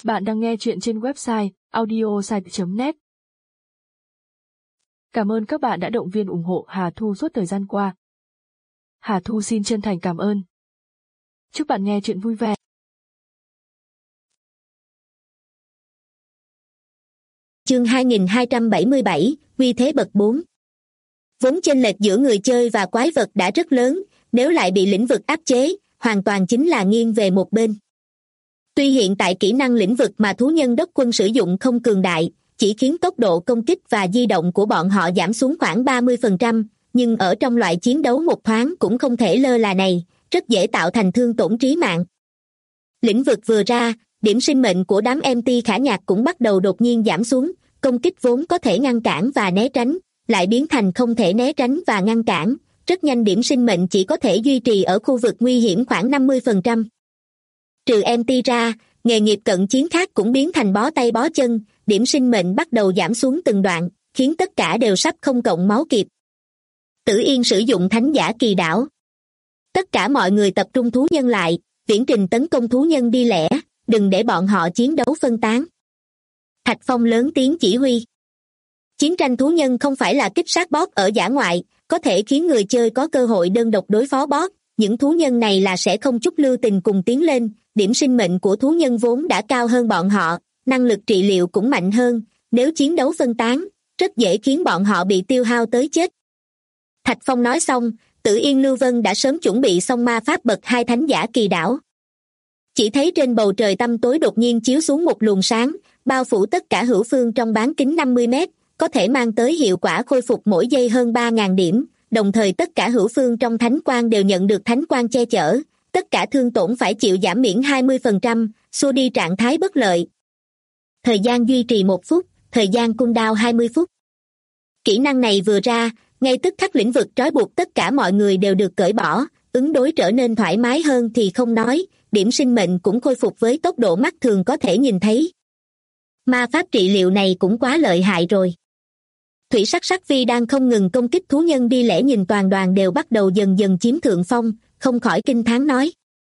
Bạn đang nghe chuyện trên website audiosite.net. Cảm ơn các bạn đã động viên ủng hộ Hà Thu suốt thời gian qua. Hà Thu xin chân thành cảm ơn. Chúc bạn nghe chuyện vui vẻ. Chương 2277, uy thế bậc 4. Vốn chênh lệch giữa người chơi và quái vật đã rất lớn, nếu lại bị lĩnh vực áp chế, hoàn toàn chính là nghiêng về một bên. Tuy hiện tại kỹ năng lĩnh vực mà thú nhân đốc quân sử dụng không cường đại, chỉ khiến tốc độ công kích và di động của bọn họ giảm xuống khoảng 30%, nhưng ở trong loại chiến đấu một thoáng cũng không thể lơ là này, rất dễ tạo thành thương tổn trí mạng. Lĩnh vực vừa ra, điểm sinh mệnh của đám MT Khả Nhạc cũng bắt đầu đột nhiên giảm xuống, công kích vốn có thể ngăn cản và né tránh, lại biến thành không thể né tránh và ngăn cản, rất nhanh điểm sinh mệnh chỉ có thể duy trì ở khu vực nguy hiểm khoảng 50%. Trừ MT ra, nghề nghiệp cận chiến khác cũng biến thành bó tay bó chân, điểm sinh mệnh bắt đầu giảm xuống từng đoạn, khiến tất cả đều sắp không cộng máu kịp. Tử Yên sử dụng thánh giả kỳ đảo. Tất cả mọi người tập trung thú nhân lại, viễn trình tấn công thú nhân đi lẻ, đừng để bọn họ chiến đấu phân tán. Thạch Phong lớn tiếng chỉ huy. Chiến tranh thú nhân không phải là kích sát boss ở dã ngoại, có thể khiến người chơi có cơ hội đơn độc đối phó boss, những thú nhân này là sẽ không chút lưu tình cùng tiến lên, điểm sinh mệnh của thú nhân vốn đã cao hơn bọn họ, năng lực trị liệu cũng mạnh hơn, nếu chiến đấu phân tán, rất dễ khiến bọn họ bị tiêu hao tới chết. Thạch Phong nói xong, Tử Yên Lưu Vân đã sớm chuẩn bị xong ma pháp bậc 2 thánh giả kỳ đảo. Chỉ thấy trên bầu trời tăm tối đột nhiên chiếu xuống một luồng sáng, bao phủ tất cả hữu phương trong bán kính 50 mét, có thể mang tới hiệu quả khôi phục mỗi giây hơn 3.000 điểm, đồng thời tất cả hữu phương trong thánh quang đều nhận được thánh quang che chở, tất cả thương tổn phải chịu giảm miễn 20%, xua đi trạng thái bất lợi. Thời gian duy trì 1 phút, thời gian cooldown 20 phút. Kỹ năng này vừa ra, ngay tức khắc lĩnh vực trói buộc tất cả mọi người đều được cởi bỏ, ứng đối trở nên thoải mái hơn thì không nói, điểm sinh mệnh cũng khôi phục với tốc độ mắt thường có thể nhìn thấy. Ma pháp trị liệu này cũng quá lợi hại rồi. Thủy Sắc Sắc Vi đang không ngừng công kích thú nhân đi lẻ nhìn toàn đoàn đều bắt đầu dần dần chiếm thượng phong, không khỏi kinh thán nói.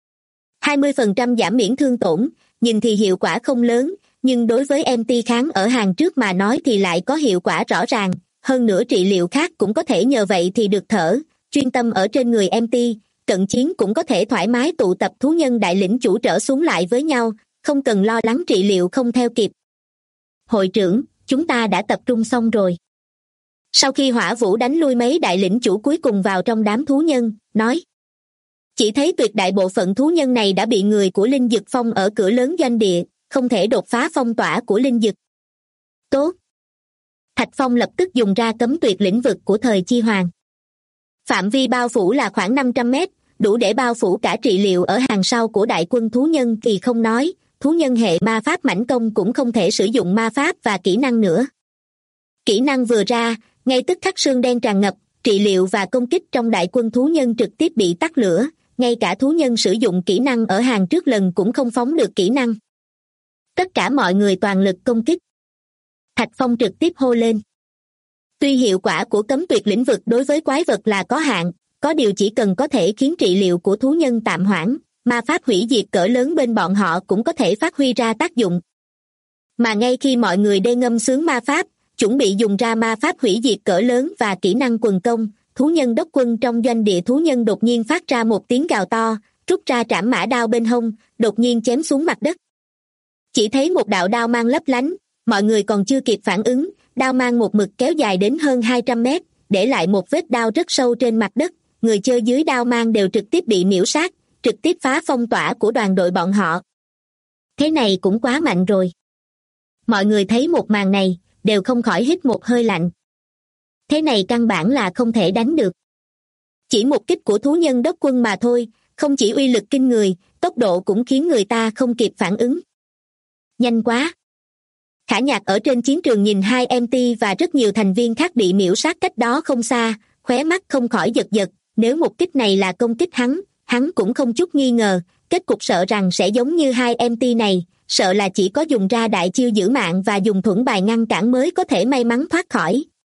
20% giảm miễn thương tổn, nhìn thì hiệu quả không lớn, nhưng đối với MT kháng ở hàng trước mà nói thì lại có hiệu quả rõ ràng, hơn nữa trị liệu khác cũng có thể nhờ vậy thì được thở, chuyên tâm ở trên người MT, cận chiến cũng có thể thoải mái tụ tập thú nhân đại lĩnh chủ trở xuống lại với nhau, không cần lo lắng trị liệu không theo kịp. Hội trưởng, chúng ta đã tập trung xong rồi. Sau khi Hỏa Vũ đánh lui mấy đại lĩnh chủ cuối cùng vào trong đám thú nhân, nói. Chỉ thấy tuyệt đại bộ phận thú nhân này đã bị người của Linh Dực phong ở cửa lớn doanh địa, không thể đột phá phong tỏa của Linh Dực. Tốt. Thạch Phong lập tức dùng ra cấm tuyệt lĩnh vực của thời Chi Hoàng. Phạm vi bao phủ là khoảng 500 mét, đủ để bao phủ cả trị liệu ở hàng sau của đại quân thú nhân thì không nói, thú nhân hệ ma pháp mãnh công cũng không thể sử dụng ma pháp và kỹ năng nữa. Kỹ năng vừa ra, ngay tức khắc sương đen tràn ngập, trị liệu và công kích trong đại quân thú nhân trực tiếp bị tắt lửa, ngay cả thú nhân sử dụng kỹ năng ở hàng trước lần cũng không phóng được kỹ năng. Tất cả mọi người toàn lực công kích. Thạch Phong trực tiếp hô lên. Tuy hiệu quả của cấm tuyệt lĩnh vực đối với quái vật là có hạn, có điều chỉ cần có thể khiến trị liệu của thú nhân tạm hoãn, ma pháp hủy diệt cỡ lớn bên bọn họ cũng có thể phát huy ra tác dụng. Mà ngay khi mọi người đê ngâm sướng ma pháp, chuẩn bị dùng ra ma pháp hủy diệt cỡ lớn và kỹ năng quần công, thú nhân đốc quân trong doanh địa thú nhân đột nhiên phát ra một tiếng gào to, rút ra trảm mã đao bên hông, đột nhiên chém xuống mặt đất. Chỉ thấy một đạo đao mang lấp lánh, mọi người còn chưa kịp phản ứng, đao mang một mực kéo dài đến hơn 200 mét, để lại một vết đao rất sâu trên mặt đất, người chơi dưới đao mang đều trực tiếp bị miễu sát, trực tiếp phá phong tỏa của đoàn đội bọn họ. Thế này cũng quá mạnh rồi. Mọi người thấy một màn này, đều không khỏi hít một hơi lạnh. Thế này căn bản là không thể đánh được. Chỉ một kích của thú nhân đốc quân mà thôi, không chỉ uy lực kinh người, tốc độ cũng khiến người ta không kịp phản ứng. Nhanh quá. Khả Nhạc ở trên chiến trường nhìn hai MT và rất nhiều thành viên khác bị miễu sát cách đó không xa, khóe mắt không khỏi giật giật, nếu một kích này là công kích hắn cũng không chút nghi ngờ, kết cục sợ rằng sẽ giống như hai MT này, sợ là chỉ có dùng ra đại chiêu giữ mạng và dùng thuẫn bài ngăn cản mới có thể may mắn thoát khỏi.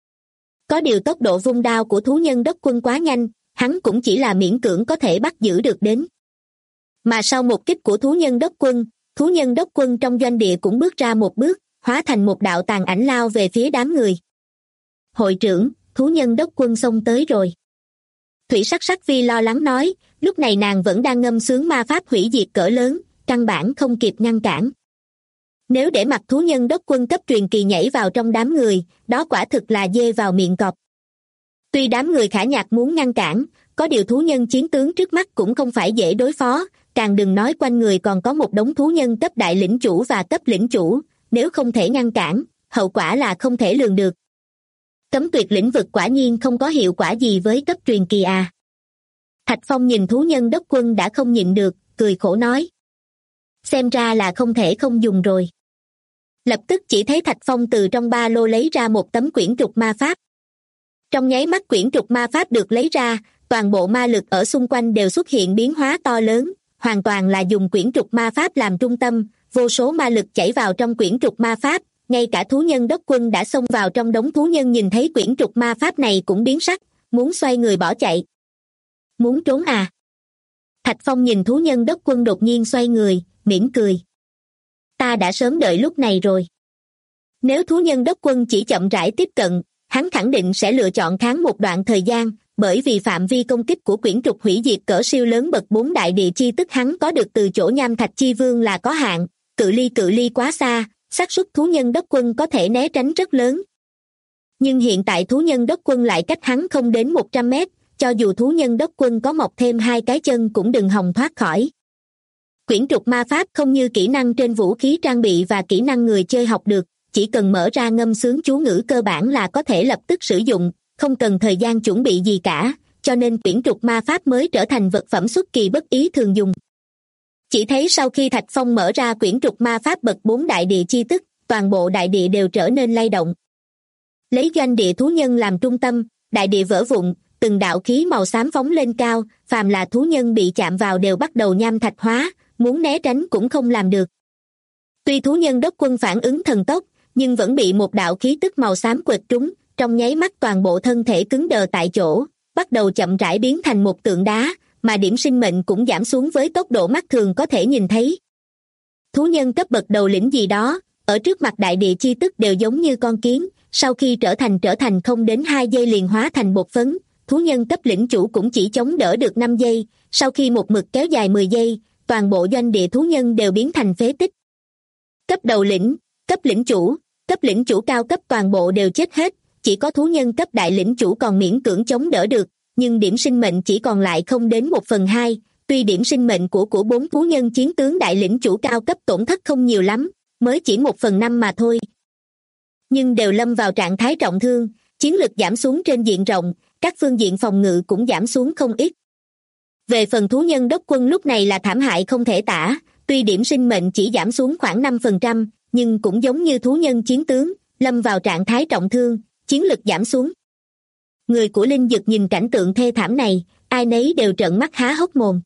Có điều tốc độ vung đao của thú nhân đốc quân quá nhanh, hắn cũng chỉ là miễn cưỡng có thể bắt giữ được đến. Mà sau một kích của thú nhân đốc quân, Thú nhân đốc quân trong doanh địa cũng bước ra một bước, hóa thành một đạo tàn ảnh lao về phía đám người. Hội trưởng, thú nhân đốc quân xông tới rồi. Thủy Sắc Sắc Vi lo lắng nói, lúc này nàng vẫn đang ngâm sướng ma pháp hủy diệt cỡ lớn, căn bản không kịp ngăn cản. Nếu để mặc thú nhân đốc quân cấp truyền kỳ nhảy vào trong đám người, đó quả thực là dê vào miệng cọp. Tuy đám người Khả Nhạc muốn ngăn cản, có điều thú nhân chiến tướng trước mắt cũng không phải dễ đối phó, càng đừng nói quanh người còn có một đống thú nhân cấp đại lĩnh chủ và cấp lĩnh chủ, nếu không thể ngăn cản, hậu quả là không thể lường được. Cấm tuyệt lĩnh vực quả nhiên không có hiệu quả gì với cấp truyền kỳ à. Thạch Phong nhìn thú nhân đốc quân đã không nhịn được, cười khổ nói. Xem ra là không thể không dùng rồi. Lập tức chỉ thấy Thạch Phong từ trong ba lô lấy ra một tấm quyển trục ma pháp. Trong nháy mắt quyển trục ma pháp được lấy ra, toàn bộ ma lực ở xung quanh đều xuất hiện biến hóa to lớn, hoàn toàn là dùng quyển trục ma pháp làm trung tâm, vô số ma lực chảy vào trong quyển trục ma pháp, ngay cả thú nhân đốc quân đã xông vào trong đống thú nhân nhìn thấy quyển trục ma pháp này cũng biến sắc, muốn xoay người bỏ chạy. Muốn trốn à? Thạch Phong nhìn thú nhân đốc quân đột nhiên xoay người, mỉm cười. Ta đã sớm đợi lúc này rồi. Nếu thú nhân đốc quân chỉ chậm rãi tiếp cận, hắn khẳng định sẽ lựa chọn kháng một đoạn thời gian, bởi vì phạm vi công kích của quyển trục hủy diệt cỡ siêu lớn bậc 4 đại địa chi tức hắn có được từ chỗ Nham Thạch Chi Vương là có hạn, cự ly quá xa, xác suất thú nhân đốc quân có thể né tránh rất lớn. Nhưng hiện tại thú nhân đốc quân lại cách hắn không đến 100 mét, cho dù thú nhân đốc quân có mọc thêm 2 cái chân cũng đừng hòng thoát khỏi. Quyển trục ma pháp không như kỹ năng trên vũ khí trang bị và kỹ năng người chơi học được, chỉ cần mở ra ngâm sướng chú ngữ cơ bản là có thể lập tức sử dụng, không cần thời gian chuẩn bị gì cả, cho nên quyển trục ma pháp mới trở thành vật phẩm xuất kỳ bất ý thường dùng. Chỉ thấy sau khi Thạch Phong mở ra quyển trục ma pháp bậc 4 đại địa chi tức, toàn bộ đại địa đều trở nên lay động. Lấy doanh địa thú nhân làm trung tâm, đại địa vỡ vụn, từng đạo khí màu xám phóng lên cao, phàm là thú nhân bị chạm vào đều bắt đầu nham thạch hóa, muốn né tránh cũng không làm được. Tuy thú nhân đốc quân phản ứng thần tốc, nhưng vẫn bị một đạo khí tức màu xám quệt trúng, trong nháy mắt toàn bộ thân thể cứng đờ tại chỗ, bắt đầu chậm rãi biến thành một tượng đá, mà điểm sinh mệnh cũng giảm xuống với tốc độ mắt thường có thể nhìn thấy. Thú nhân cấp bậc đầu lĩnh gì đó, ở trước mặt đại địa chi tức đều giống như con kiến, sau khi trở thành không đến 2 giây liền hóa thành bột phấn, thú nhân cấp lĩnh chủ cũng chỉ chống đỡ được 5 giây, sau khi một mực kéo dài 10 giây, toàn bộ doanh địa thú nhân đều biến thành phế tích. Cấp đầu lĩnh, cấp lĩnh chủ cao cấp toàn bộ đều chết hết, chỉ có thú nhân cấp đại lĩnh chủ còn miễn cưỡng chống đỡ được, nhưng điểm sinh mệnh chỉ còn lại không đến 1/2, tuy điểm sinh mệnh của 4 thú nhân chiến tướng đại lĩnh chủ cao cấp tổn thất không nhiều lắm, mới chỉ 1/5 mà thôi. Nhưng đều lâm vào trạng thái trọng thương, chiến lực giảm xuống trên diện rộng, các phương diện phòng ngự cũng giảm xuống không ít. Về phần thú nhân đốc quân lúc này là thảm hại không thể tả, tuy điểm sinh mệnh chỉ giảm xuống khoảng 5%, nhưng cũng giống như thú nhân chiến tướng, lâm vào trạng thái trọng thương, chiến lực giảm xuống. Người của Linh Dực nhìn cảnh tượng thê thảm này, ai nấy đều trợn mắt há hốc mồm.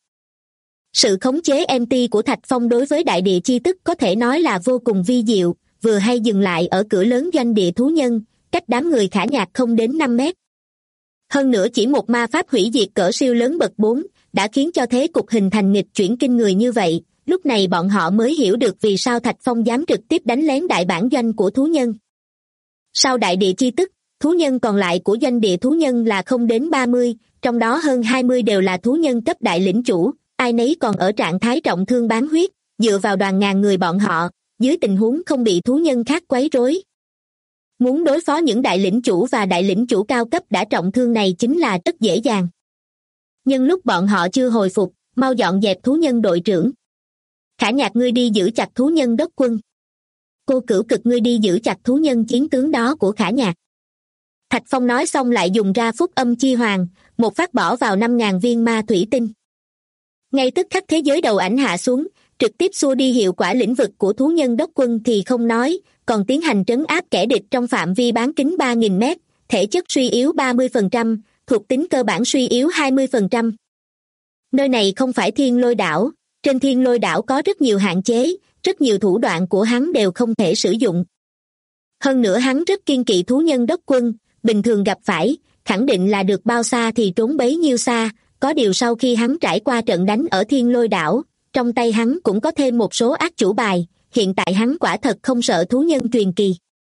Sự khống chế MT của Thạch Phong đối với đại địa chi tức có thể nói là vô cùng vi diệu, vừa hay dừng lại ở cửa lớn doanh địa thú nhân, cách đám người Khả Nhạc không đến 5 mét. Hơn nữa chỉ một ma pháp hủy diệt cỡ siêu lớn bậc 4, đã khiến cho thế cục hình thành nghịch chuyển kinh người như vậy, lúc này bọn họ mới hiểu được vì sao Thạch Phong dám trực tiếp đánh lén đại bản doanh của thú nhân. Sau đại địa chi tức, thú nhân còn lại của doanh địa thú nhân là không đến 30, trong đó hơn 20 đều là thú nhân cấp đại lĩnh chủ, ai nấy còn ở trạng thái trọng thương bán huyết, dựa vào đoàn ngàn người bọn họ, dưới tình huống không bị thú nhân khác quấy rối. Muốn đối phó những đại lĩnh chủ và đại lĩnh chủ cao cấp đã trọng thương này chính là rất dễ dàng. Nhưng lúc bọn họ chưa hồi phục, mau dọn dẹp thú nhân đội trưởng. Khả Nhạc ngươi đi giữ chặt thú nhân đốc quân. Cô Cửu Cực ngươi đi giữ chặt thú nhân chiến tướng đó của Khả Nhạc. Thạch Phong nói xong lại dùng ra phúc âm chi hoàng, một phát bỏ vào 5.000 viên ma thủy tinh. Ngay tức khắc thế giới đầu ảnh hạ xuống, trực tiếp xua đi hiệu quả lĩnh vực của thú nhân đốc quân thì không nói, còn tiến hành trấn áp kẻ địch trong phạm vi bán kính 3.000 mét, thể chất suy yếu 30%, thuộc tính cơ bản suy yếu 20%. Nơi này không phải Thiên Lôi đảo, trên Thiên Lôi đảo có rất nhiều hạn chế, rất nhiều thủ đoạn của hắn đều không thể sử dụng. Hơn nữa hắn rất kiên kỵ thú nhân đốc quân, bình thường gặp phải, khẳng định là được bao xa thì trốn bấy nhiêu xa, có điều sau khi hắn trải qua trận đánh ở Thiên Lôi đảo, trong tay hắn cũng có thêm một số ác chủ bài, hiện tại hắn quả thật không sợ thú nhân truyền kỳ.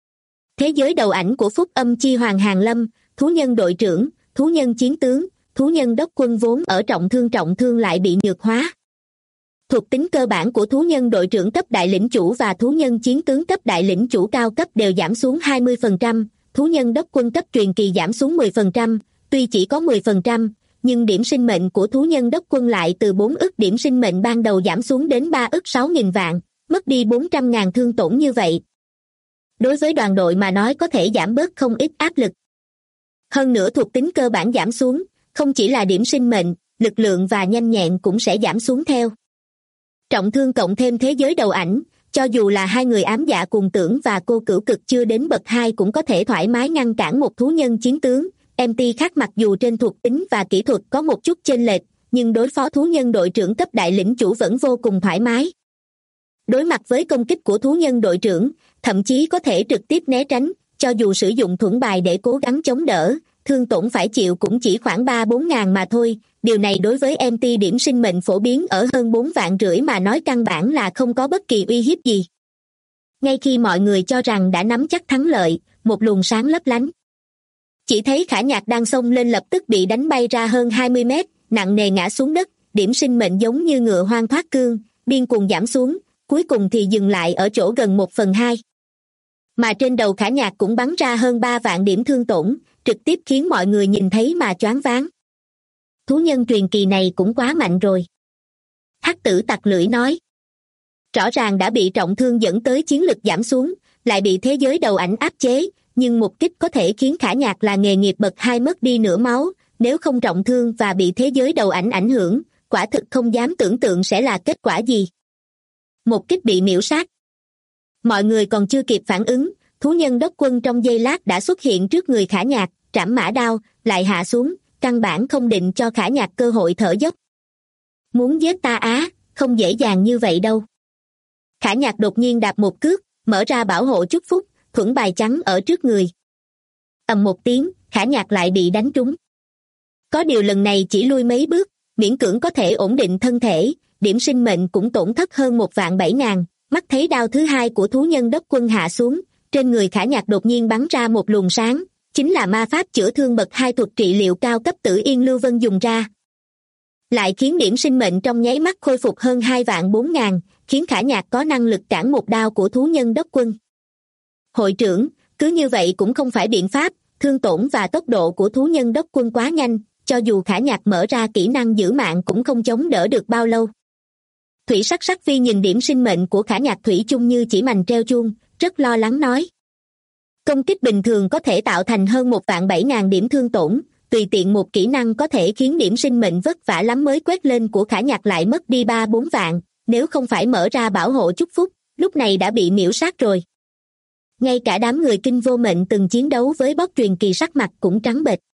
Thế giới đầu ảnh của Phúc Âm Chi Hoàng Hàn Lâm, thú nhân đội trưởng, thú nhân chiến tướng, thú nhân đốc quân vốn ở trọng thương lại bị nhược hóa. Thuộc tính cơ bản của thú nhân đội trưởng cấp đại lĩnh chủ và thú nhân chiến tướng cấp đại lĩnh chủ cao cấp đều giảm xuống 20%, thú nhân đốc quân cấp truyền kỳ giảm xuống 10%, tuy chỉ có 10%, nhưng điểm sinh mệnh của thú nhân đốc quân lại từ 4 ức điểm sinh mệnh ban đầu giảm xuống đến 3 ức 6.000 vạn, mất đi 400.000 thương tổn như vậy. Đối với đoàn đội mà nói có thể giảm bớt không ít áp lực. Hơn nữa thuộc tính cơ bản giảm xuống, không chỉ là điểm sinh mệnh, lực lượng và nhanh nhẹn cũng sẽ giảm xuống theo. Trọng thương cộng thêm thế giới đầu ảnh, cho dù là hai người ám dạ cùng tưởng và cô cửu cực chưa đến bậc 2 cũng có thể thoải mái ngăn cản một thú nhân chiến tướng. MT khác mặc dù trên thuộc tính và kỹ thuật có một chút chênh lệch, nhưng đối phó thú nhân đội trưởng cấp đại lĩnh chủ vẫn vô cùng thoải mái. Đối mặt với công kích của thú nhân đội trưởng, thậm chí có thể trực tiếp né tránh, cho dù sử dụng thuẫn bài để cố gắng chống đỡ, thương tổn phải chịu cũng chỉ khoảng 3-4 ngàn mà thôi. Điều này đối với MT điểm sinh mệnh phổ biến ở hơn 4,5 vạn mà nói căn bản là không có bất kỳ uy hiếp gì. Ngay khi mọi người cho rằng đã nắm chắc thắng lợi, một luồng sáng lấp lánh. Chỉ thấy Khả Nhạc đang xông lên lập tức bị đánh bay ra hơn 20 mét, nặng nề ngã xuống đất, điểm sinh mệnh giống như ngựa hoang thoát cương, điên cuồng giảm xuống, cuối cùng thì dừng lại ở chỗ gần 1/2. Mà trên đầu Khả Nhạc cũng bắn ra hơn 3 vạn điểm thương tổn, trực tiếp khiến mọi người nhìn thấy mà choáng váng. Thú nhân truyền kỳ này cũng quá mạnh rồi. Hắc Tử tặc lưỡi nói. Rõ ràng đã bị trọng thương dẫn tới chiến lực giảm xuống, lại bị thế giới đầu ảnh áp chế, nhưng một kích có thể khiến Khả Nhạc là nghề nghiệp bậc 2 mất đi nửa máu, nếu không trọng thương và bị thế giới đầu ảnh ảnh hưởng, quả thực không dám tưởng tượng sẽ là kết quả gì. Một kích bị miễu sát. Mọi người còn chưa kịp phản ứng, thú nhân đốc quân trong giây lát đã xuất hiện trước người Khả Nhạc, trảm mã đao, lại hạ xuống, căn bản không định cho Khả Nhạc cơ hội thở dốc. Muốn giết ta á, không dễ dàng như vậy đâu. Khả Nhạc đột nhiên đạp một cước, mở ra bảo hộ chúc phúc, thuẫn bài trắng ở trước người. Ầm một tiếng, Khả Nhạc lại bị đánh trúng. Có điều lần này chỉ lui mấy bước, miễn cưỡng có thể ổn định thân thể, điểm sinh mệnh cũng tổn thất hơn 1,7 vạn. Mắt thấy đao thứ hai của thú nhân đốc quân hạ xuống, trên người Khả Nhạc đột nhiên bắn ra một luồng sáng, chính là ma pháp chữa thương bậc 2 thuật trị liệu cao cấp Tử Yên Lưu Vân dùng ra. Lại khiến điểm sinh mệnh trong nháy mắt khôi phục hơn 2,4 vạn, khiến Khả Nhạc có năng lực cản một đao của thú nhân đốc quân. Hội trưởng, cứ như vậy cũng không phải biện pháp, thương tổn và tốc độ của thú nhân đốc quân quá nhanh, cho dù Khả Nhạc mở ra kỹ năng giữ mạng cũng không chống đỡ được bao lâu. Thủy Sắc Sắc Phi nhìn điểm sinh mệnh của Khả Nhạc thủy chung như chỉ mành treo chuông, rất lo lắng nói. Công kích bình thường có thể tạo thành hơn 1,7 vạn điểm thương tổn, tùy tiện một kỹ năng có thể khiến điểm sinh mệnh vất vả lắm mới quét lên của Khả Nhạc lại mất đi 3-4 vạn, nếu không phải mở ra bảo hộ chúc phúc, lúc này đã bị miễu sát rồi. Ngay cả đám người Kinh Vô Mệnh từng chiến đấu với boss truyền kỳ sắc mặt cũng trắng bệch.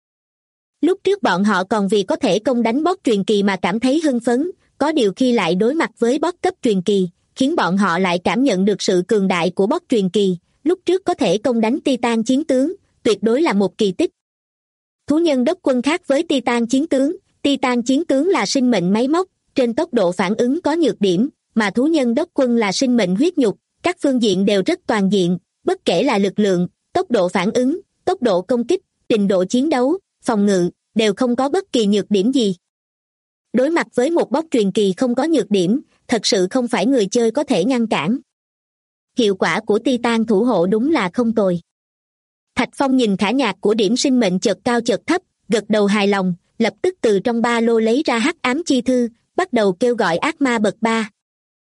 Lúc trước bọn họ còn vì có thể công đánh boss truyền kỳ mà cảm thấy hưng phấn, có điều khi lại đối mặt với boss cấp truyền kỳ, khiến bọn họ lại cảm nhận được sự cường đại của boss truyền kỳ, lúc trước có thể công đánh Titan chiến tướng, tuyệt đối là một kỳ tích. Thú nhân đốc quân khác với Titan chiến tướng là sinh mệnh máy móc, trên tốc độ phản ứng có nhược điểm, mà thú nhân đốc quân là sinh mệnh huyết nhục, các phương diện đều rất toàn diện, bất kể là lực lượng, tốc độ phản ứng, tốc độ công kích, trình độ chiến đấu, phòng ngự, đều không có bất kỳ nhược điểm gì. Đối mặt với một boss truyền kỳ không có nhược điểm, thật sự không phải người chơi có thể ngăn cản. Hiệu quả của Titan thủ hộ đúng là không tồi. Thạch Phong nhìn Khả Nhạc của điểm sinh mệnh chợt cao chợt thấp, gật đầu hài lòng, lập tức từ trong ba lô lấy ra hắc ám chi thư, bắt đầu kêu gọi ác ma bậc 3.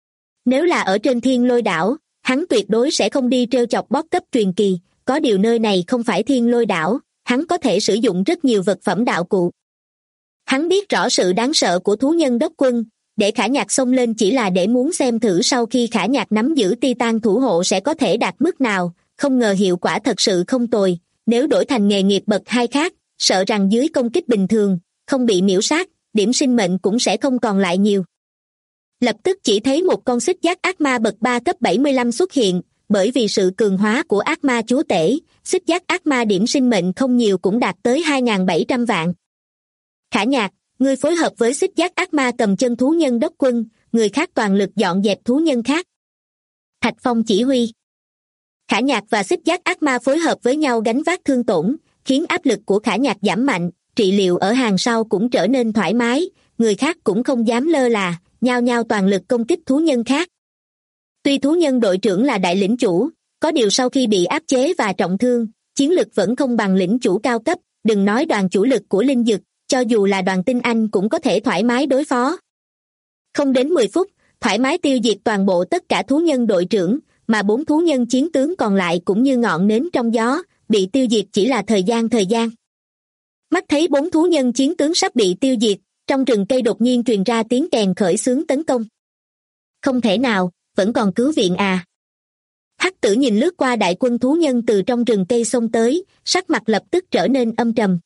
Nếu là ở trên Thiên Lôi đảo, hắn tuyệt đối sẽ không đi trêu chọc boss cấp truyền kỳ, có điều nơi này không phải Thiên Lôi đảo, hắn có thể sử dụng rất nhiều vật phẩm đạo cụ. Hắn biết rõ sự đáng sợ của thú nhân đốc quân, để Khả Nhạc xông lên chỉ là để muốn xem thử sau khi Khả Nhạc nắm giữ Titan thủ hộ sẽ có thể đạt mức nào, không ngờ hiệu quả thật sự không tồi, nếu đổi thành nghề nghiệp bậc 2 khác, sợ rằng dưới công kích bình thường, không bị miễu sát, điểm sinh mệnh cũng sẽ không còn lại nhiều. Lập tức chỉ thấy một con xích giác ác ma bậc 3 cấp 75 xuất hiện, bởi vì sự cường hóa của ác ma chúa tể, xích giác ác ma điểm sinh mệnh không nhiều cũng đạt tới 2.700 vạn. Khả Nhạc, ngươi phối hợp với xích giác ác ma cầm chân thú nhân đốc quân, người khác toàn lực dọn dẹp thú nhân khác. Thạch Phong chỉ huy. Khả Nhạc và Xích Giác ác ma phối hợp với nhau gánh vác thương tổn, khiến áp lực của Khả Nhạc giảm mạnh, trị liệu ở hàng sau cũng trở nên thoải mái, người khác cũng không dám lơ là, nhao nhao toàn lực công kích thú nhân khác. Tuy thú nhân đội trưởng là đại lĩnh chủ, có điều sau khi bị áp chế và trọng thương, chiến lực vẫn không bằng lĩnh chủ cao cấp, đừng nói đoàn chủ lực của linh dực, cho dù là đoàn tinh anh cũng có thể thoải mái đối phó. Không đến 10 phút, thoải mái tiêu diệt toàn bộ tất cả thú nhân đội trưởng, mà 4 thú nhân chiến tướng còn lại cũng như ngọn nến trong gió, bị tiêu diệt chỉ là thời gian. Mắt thấy 4 thú nhân chiến tướng sắp bị tiêu diệt, trong rừng cây đột nhiên truyền ra tiếng kèn khởi xướng tấn công. Không thể nào, vẫn còn cứu viện à? Hắc Tử nhìn lướt qua đại quân thú nhân từ trong rừng cây xông tới, sắc mặt lập tức trở nên âm trầm.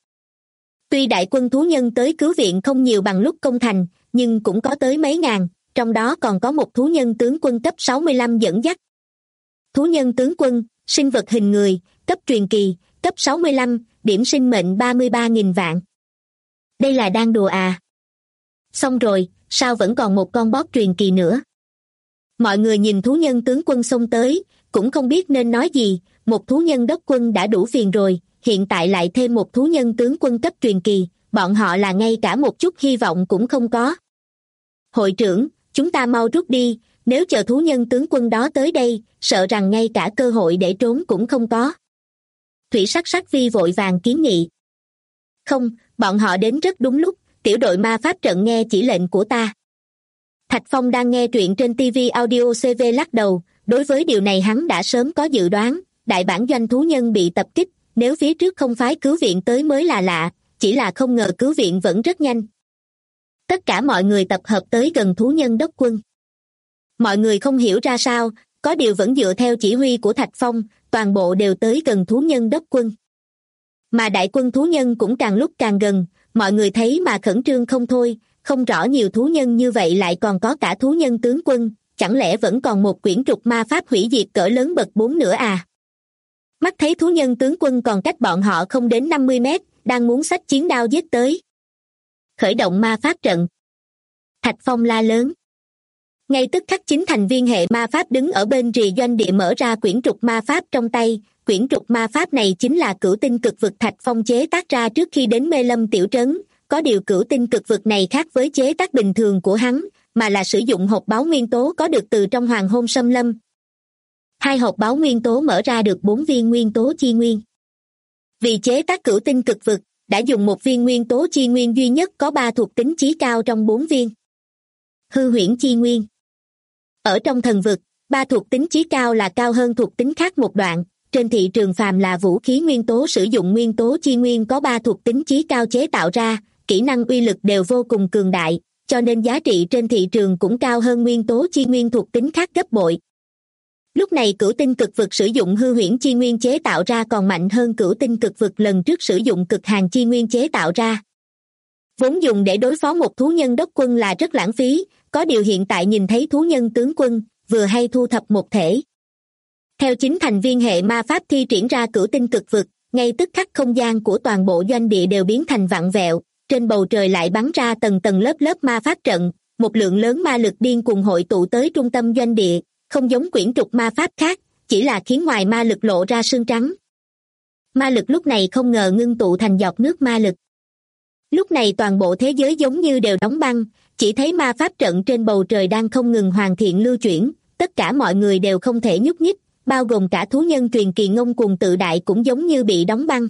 Tuy đại quân thú nhân tới cứu viện không nhiều bằng lúc công thành, nhưng cũng có tới mấy ngàn, trong đó còn có một thú nhân tướng quân cấp 65 dẫn dắt. Thú nhân tướng quân, sinh vật hình người, cấp truyền kỳ, cấp 65, điểm sinh mệnh 33.000 vạn. Đây là đang đùa à? Xong rồi, sao vẫn còn một con boss truyền kỳ nữa? Mọi người nhìn thú nhân tướng quân xông tới, cũng không biết nên nói gì, một thú nhân đốc quân đã đủ phiền rồi, hiện tại lại thêm một thú nhân tướng quân cấp truyền kỳ, bọn họ là ngay cả một chút hy vọng cũng không có. Hội trưởng, chúng ta mau rút đi, nếu chờ thú nhân tướng quân đó tới đây, sợ rằng ngay cả cơ hội để trốn cũng không có. Thủy Sắc Sắc Vi vội vàng kiến nghị. Không, bọn họ đến rất đúng lúc, tiểu đội ma pháp trận nghe chỉ lệnh của ta. Thạch Phong đang nghe truyện trên TV Audio CV lắc đầu, đối với điều này hắn đã sớm có dự đoán, đại bản doanh thú nhân bị tập kích, nếu phía trước không phái cứu viện tới mới là lạ, chỉ là không ngờ cứu viện vẫn rất nhanh. Tất cả mọi người tập hợp tới gần thú nhân đốc quân. Mọi người không hiểu ra sao, có điều vẫn dựa theo chỉ huy của Thạch Phong, toàn bộ đều tới gần thú nhân đốc quân. Mà đại quân thú nhân cũng càng lúc càng gần, mọi người thấy mà khẩn trương không thôi, không rõ nhiều thú nhân như vậy lại còn có cả thú nhân tướng quân, chẳng lẽ vẫn còn một quyển trục ma pháp hủy diệt cỡ lớn bậc 4 nữa à? Mắt thấy thú nhân tướng quân còn cách bọn họ không đến 50 mét, đang muốn xách chiến đao giết tới. Khởi động ma pháp trận. Thạch Phong la lớn. Ngay tức khắc 9 thành viên hệ ma pháp đứng ở bên rìa doanh địa mở ra quyển trục ma pháp trong tay. Quyển trục ma pháp này chính là cửu tinh cực vực Thạch Phong chế tác ra trước khi đến Mê Lâm tiểu trấn, có điều cửu tinh cực vực này khác với chế tác bình thường của hắn, mà là sử dụng hộp báo nguyên tố có được từ trong hoàng hôn xâm lâm. 2 hộp báo nguyên tố mở ra được 4 viên nguyên tố chi nguyên. Vì chế tác cửu tinh cực vực, đã dùng một viên nguyên tố chi nguyên duy nhất có 3 thuộc tính chí cao trong 4 viên. Hư huyễn chi nguyên. Ở trong thần vực, 3 thuộc tính chí cao là cao hơn thuộc tính khác một đoạn, trên thị trường phàm là vũ khí nguyên tố sử dụng nguyên tố chi nguyên có 3 thuộc tính chí cao chế tạo ra, kỹ năng uy lực đều vô cùng cường đại, cho nên giá trị trên thị trường cũng cao hơn nguyên tố chi nguyên thuộc tính khác gấp bội. Lúc này cửu tinh cực vực sử dụng hư huyễn chi nguyên chế tạo ra còn mạnh hơn cửu tinh cực vực lần trước sử dụng cực hàn chi nguyên chế tạo ra. Vốn dùng để đối phó một thú nhân đốc quân là rất lãng phí, có điều hiện tại nhìn thấy thú nhân tướng quân, vừa hay thu thập một thể. Theo 9 thành viên hệ ma pháp thi triển ra cửu tinh cực vực, ngay tức khắc không gian của toàn bộ doanh địa đều biến thành vặn vẹo, trên bầu trời lại bắn ra tầng tầng lớp lớp ma pháp trận, một lượng lớn ma lực điên cuồng hội tụ tới trung tâm doanh địa, không giống quyển trục ma pháp khác, chỉ là khiến ngoài ma lực lộ ra sương trắng. Ma lực lúc này không ngờ ngưng tụ thành giọt nước ma lực. Lúc này toàn bộ thế giới giống như đều đóng băng, chỉ thấy ma pháp trận trên bầu trời đang không ngừng hoàn thiện lưu chuyển, tất cả mọi người đều không thể nhúc nhích, bao gồm cả thú nhân truyền kỳ ngông cuồng tự đại cũng giống như bị đóng băng.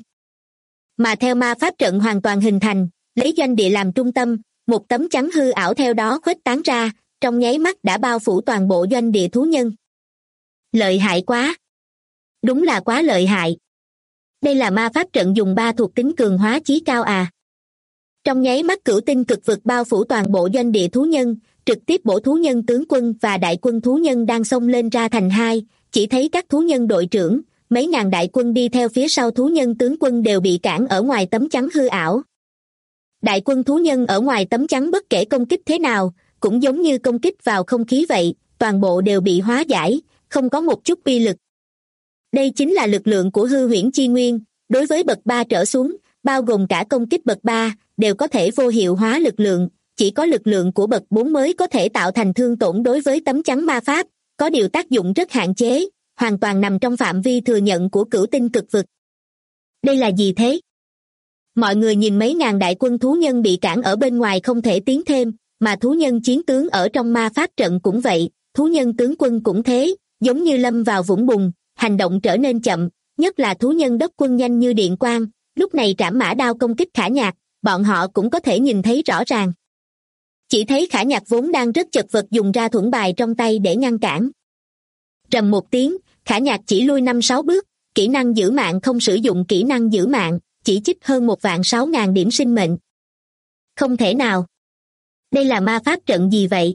Mà theo ma pháp trận hoàn toàn hình thành, lấy doanh địa làm trung tâm, một tấm chắn hư ảo theo đó khuếch tán ra, trong nháy mắt đã bao phủ toàn bộ doanh địa thú nhân. Lợi hại quá! Đúng là quá lợi hại! Đây là ma pháp trận dùng 3 thuộc tính cường hóa chí cao à? Trong nháy mắt cửu tinh cực vực bao phủ toàn bộ doanh địa thú nhân, trực tiếp bổ thú nhân tướng quân và đại quân thú nhân đang xông lên ra thành hai, chỉ thấy các thú nhân đội trưởng, mấy ngàn đại quân đi theo phía sau thú nhân tướng quân đều bị cản ở ngoài tấm chắn hư ảo. Đại quân thú nhân ở ngoài tấm chắn bất kể công kích thế nào, cũng giống như công kích vào không khí vậy, toàn bộ đều bị hóa giải, không có một chút uy lực. Đây chính là lực lượng của hư huyễn chi nguyên, đối với bậc 3 trở xuống, bao gồm cả công kích bậc 3, đều có thể vô hiệu hóa lực lượng, chỉ có lực lượng của bậc 4 mới có thể tạo thành thương tổn đối với tấm chắn ma pháp, có điều tác dụng rất hạn chế, hoàn toàn nằm trong phạm vi thừa nhận của cửu tinh cực vực. Đây là gì thế? Mọi người nhìn mấy ngàn đại quân thú nhân bị cản ở bên ngoài không thể tiến thêm, mà thú nhân chiến tướng ở trong ma pháp trận cũng vậy, thú nhân tướng quân cũng thế, giống như lâm vào vũng bùn, hành động trở nên chậm, nhất là thú nhân đốc quân nhanh như điện quang, lúc này trảm mã đao công kích Khả Nhạc, bọn họ cũng có thể nhìn thấy rõ ràng. Chỉ thấy Khả Nhạc vốn đang rất chật vật dùng ra thuẫn bài trong tay để ngăn cản. Trầm một tiếng, Khả Nhạc chỉ lui 5-6 bước, kỹ năng giữ mạng không sử dụng kỹ năng giữ mạng, chỉ chích hơn 1.600.000 điểm sinh mệnh. Không thể nào. Đây là ma pháp trận gì vậy?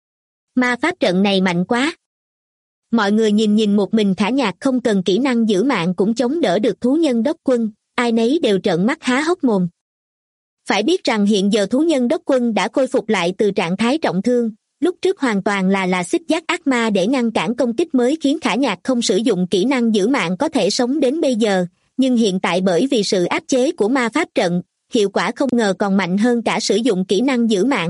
Ma pháp trận này mạnh quá. Mọi người nhìn một mình Khả Nhạc không cần kỹ năng giữ mạng cũng chống đỡ được thú nhân đốc quân, ai nấy đều trợn mắt há hốc mồm. Phải biết rằng hiện giờ thú nhân đốc quân đã khôi phục lại từ trạng thái trọng thương, lúc trước hoàn toàn là xích giác ác ma để ngăn cản công kích mới khiến Khả Nhạc không sử dụng kỹ năng giữ mạng có thể sống đến bây giờ, nhưng hiện tại bởi vì sự áp chế của ma pháp trận, hiệu quả không ngờ còn mạnh hơn cả sử dụng kỹ năng giữ mạng.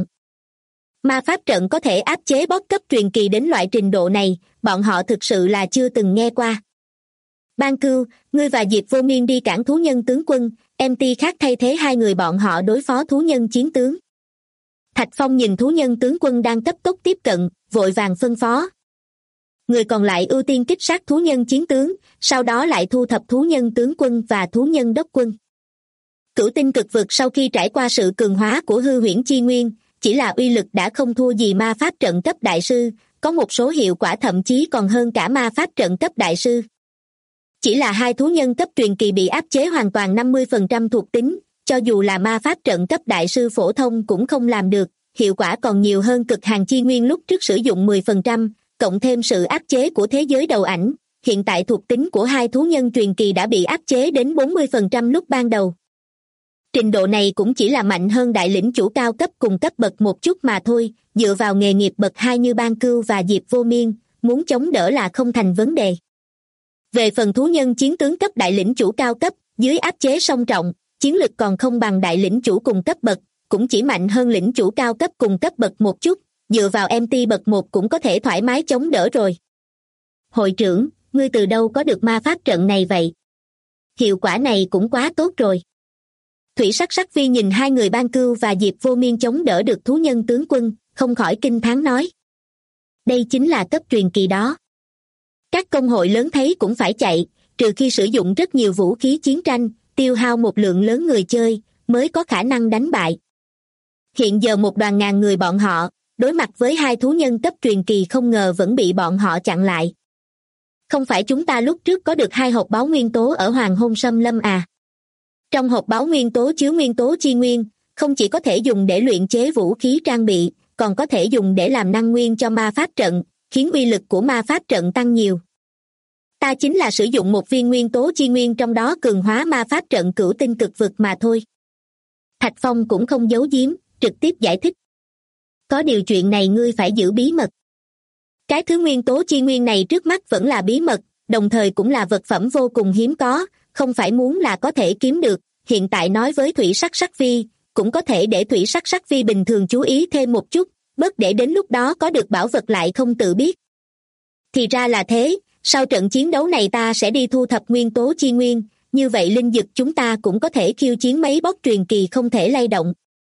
Ma pháp trận có thể áp chế boss cấp truyền kỳ đến loại trình độ này, bọn họ thực sự là chưa từng nghe qua. Ban Cưu, ngươi và Diệp Vô Miên đi cản thú nhân tướng quân, MT khác thay thế hai người bọn họ đối phó thú nhân chiến tướng. Thạch Phong nhìn thú nhân tướng quân đang cấp tốc tiếp cận, vội vàng phân phó. Người còn lại ưu tiên kích sát thú nhân chiến tướng, sau đó lại thu thập thú nhân tướng quân và thú nhân đốc quân. Cửu tinh cực vực sau khi trải qua sự cường hóa của hư huyễn chi nguyên, chỉ là uy lực đã không thua gì ma pháp trận cấp đại sư, có một số hiệu quả thậm chí còn hơn cả ma pháp trận cấp đại sư. Chỉ là hai thú nhân cấp truyền kỳ bị áp chế hoàn toàn 50% thuộc tính, cho dù là ma pháp trận cấp đại sư phổ thông cũng không làm được, hiệu quả còn nhiều hơn cực hàn chi nguyên lúc trước sử dụng 10%, cộng thêm sự áp chế của thế giới đầu ảnh, hiện tại thuộc tính của hai thú nhân truyền kỳ đã bị áp chế đến 40% lúc ban đầu. Trình độ này cũng chỉ là mạnh hơn đại lĩnh chủ cao cấp cùng cấp bậc một chút mà thôi, dựa vào nghề nghiệp bậc 2 như Ban Cưu và Diệp Vô Miên, muốn chống đỡ là không thành vấn đề. Về phần thú nhân chiến tướng cấp đại lĩnh chủ cao cấp, dưới áp chế song trọng, chiến lực còn không bằng đại lĩnh chủ cùng cấp bậc, cũng chỉ mạnh hơn lĩnh chủ cao cấp cùng cấp bậc một chút, dựa vào MT bậc 1 cũng có thể thoải mái chống đỡ rồi. Hội trưởng, ngươi từ đâu có được ma pháp trận này vậy? Hiệu quả này cũng quá tốt rồi. Thủy Sắc Sắc Vi nhìn hai người Ban Cưu và Diệp Vô Miên chống đỡ được thú nhân tướng quân, không khỏi kinh thán nói. Đây chính là cấp truyền kỳ đó. Các công hội lớn thấy cũng phải chạy, trừ khi sử dụng rất nhiều vũ khí chiến tranh, tiêu hao một lượng lớn người chơi, mới có khả năng đánh bại. Hiện giờ một đoàn ngàn người bọn họ, đối mặt với hai thú nhân cấp truyền kỳ không ngờ vẫn bị bọn họ chặn lại. Không phải chúng ta lúc trước có được 2 hộp báo nguyên tố ở Hoàng Hôn Xâm Lâm à? Trong hộp báo nguyên tố chứa nguyên tố chi nguyên, không chỉ có thể dùng để luyện chế vũ khí trang bị, còn có thể dùng để làm năng nguyên cho ma pháp trận, khiến uy lực của ma pháp trận tăng nhiều. Ta chính là sử dụng một viên nguyên tố chi nguyên trong đó cường hóa ma pháp trận cửu tinh cực vực mà thôi. Thạch Phong cũng không giấu giếm, trực tiếp giải thích. Có điều chuyện này ngươi phải giữ bí mật. Cái thứ nguyên tố chi nguyên này trước mắt vẫn là bí mật, đồng thời cũng là vật phẩm vô cùng hiếm có, không phải muốn là có thể kiếm được, hiện tại nói với Thủy Sắc Sắc Vi, cũng có thể để Thủy Sắc Sắc Vi bình thường chú ý thêm một chút, bớt để đến lúc đó có được bảo vật lại không tự biết. Thì ra là thế, sau trận chiến đấu này ta sẽ đi thu thập nguyên tố chi nguyên, như vậy linh dực chúng ta cũng có thể khiêu chiến mấy boss truyền kỳ không thể lay động.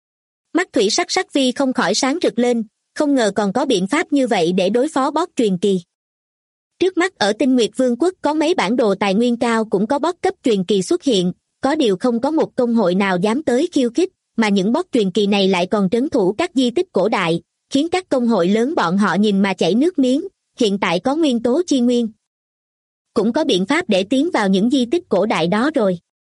Mắt Thủy Sắc Sắc Vi không khỏi sáng rực lên, không ngờ còn có biện pháp như vậy để đối phó boss truyền kỳ. Trước mắt ở Tinh Nguyệt Vương quốc có mấy bản đồ tài nguyên cao cũng có boss cấp truyền kỳ xuất hiện, có điều không có một công hội nào dám tới khiêu khích, mà những boss truyền kỳ này lại còn trấn thủ các di tích cổ đại, khiến các công hội lớn bọn họ nhìn mà chảy nước miếng, hiện tại có nguyên tố chi nguyên. Cũng có biện pháp để tiến vào những di tích cổ đại đó rồi.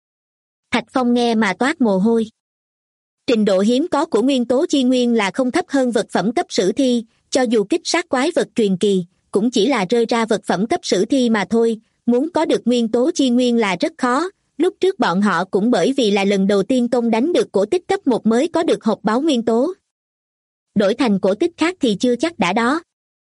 Thạch Phong nghe mà toát mồ hôi. Trình độ hiếm có của nguyên tố chi nguyên là không thấp hơn vật phẩm cấp sử thi, cho dù kích sát quái vật truyền kỳ, cũng chỉ là rơi ra vật phẩm cấp sử thi mà thôi, muốn có được nguyên tố chi nguyên là rất khó. Lúc trước bọn họ cũng bởi vì là lần đầu tiên công đánh được cổ tích cấp 1 mới có được hộp báo nguyên tố. Đổi thành cổ tích khác thì chưa chắc đã đó.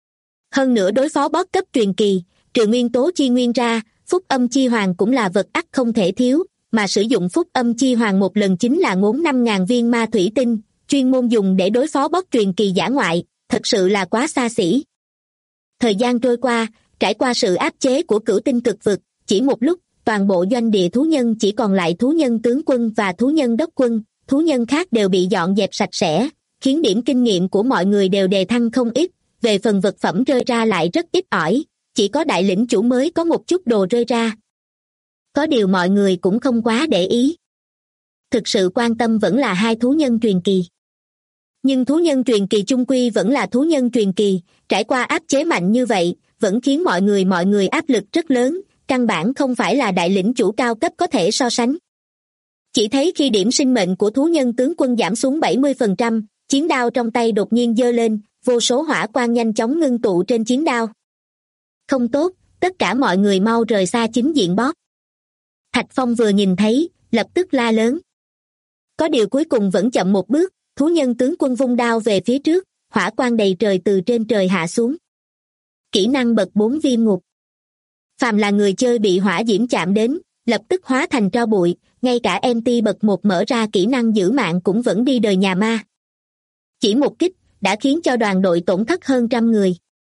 Hơn nữa đối phó boss cấp truyền kỳ, trừ nguyên tố chi nguyên ra, phúc âm chi hoàng cũng là vật ắt không thể thiếu, mà sử dụng phúc âm chi hoàng một lần chính là ngốn 5.000 viên ma thủy tinh, chuyên môn dùng để đối phó boss truyền kỳ dã ngoại, thật sự là quá xa xỉ. Thời gian trôi qua, trải qua sự áp chế của cửu tinh cực vực, chỉ một lúc, toàn bộ doanh địa thú nhân chỉ còn lại thú nhân tướng quân và thú nhân đốc quân, thú nhân khác đều bị dọn dẹp sạch sẽ, khiến điểm kinh nghiệm của mọi người đều đề thăng không ít, về phần vật phẩm rơi ra lại rất ít ỏi, chỉ có đại lĩnh chủ mới có một chút đồ rơi ra. Có điều mọi người cũng không quá để ý. Thực sự quan tâm vẫn là hai thú nhân truyền kỳ. Nhưng thú nhân truyền kỳ chung quy vẫn là thú nhân truyền kỳ, trải qua áp chế mạnh như vậy, vẫn khiến mọi người áp lực rất lớn, căn bản không phải là đại lĩnh chủ cao cấp có thể so sánh. Chỉ thấy khi điểm sinh mệnh của thú nhân tướng quân giảm xuống 70%, chiến đao trong tay đột nhiên giơ lên, vô số hỏa quang nhanh chóng ngưng tụ trên chiến đao. Không tốt, tất cả mọi người mau rời xa chính diện boss. Thạch Phong vừa nhìn thấy, lập tức la lớn. Có điều cuối cùng vẫn chậm một bước, thú nhân tướng quân vung đao về phía trước, hỏa quang đầy trời từ trên trời hạ xuống. Kỹ năng bậc 4 viêm ngục. Phàm là người chơi bị hỏa diễm chạm đến, lập tức hóa thành tro bụi, ngay cả MT bậc 1 mở ra kỹ năng giữ mạng cũng vẫn đi đời nhà ma. Chỉ một kích, đã khiến cho đoàn đội tổn thất hơn 100 người.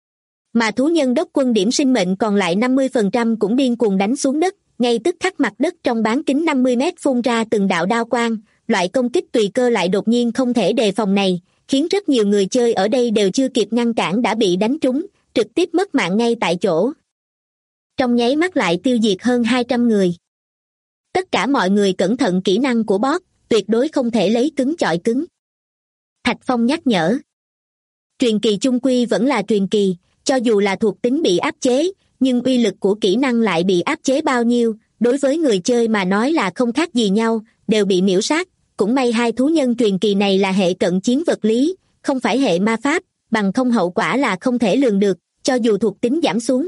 Mà thú nhân đốc quân điểm sinh mệnh còn lại 50% cũng điên cuồng đánh xuống đất, ngay tức khắc mặt đất trong bán kính 50 mét phun ra từng đạo đao quang, loại công kích tùy cơ lại đột nhiên không thể đề phòng này, khiến rất nhiều người chơi ở đây đều chưa kịp ngăn cản đã bị đánh trúng, trực tiếp mất mạng ngay tại chỗ. Trong nháy mắt lại tiêu diệt hơn 200 người. Tất cả mọi người cẩn thận kỹ năng của boss, tuyệt đối không thể lấy cứng chọi cứng. Thạch Phong nhắc nhở. Truyền kỳ chung quy vẫn là truyền kỳ, cho dù là thuộc tính bị áp chế, nhưng uy lực của kỹ năng lại bị áp chế bao nhiêu, đối với người chơi mà nói là không khác gì nhau, đều bị miễu sát. Cũng may hai thú nhân truyền kỳ này là hệ cận chiến vật lý, không phải hệ ma pháp, bằng không hậu quả là không thể lường được, cho dù thuộc tính giảm xuống.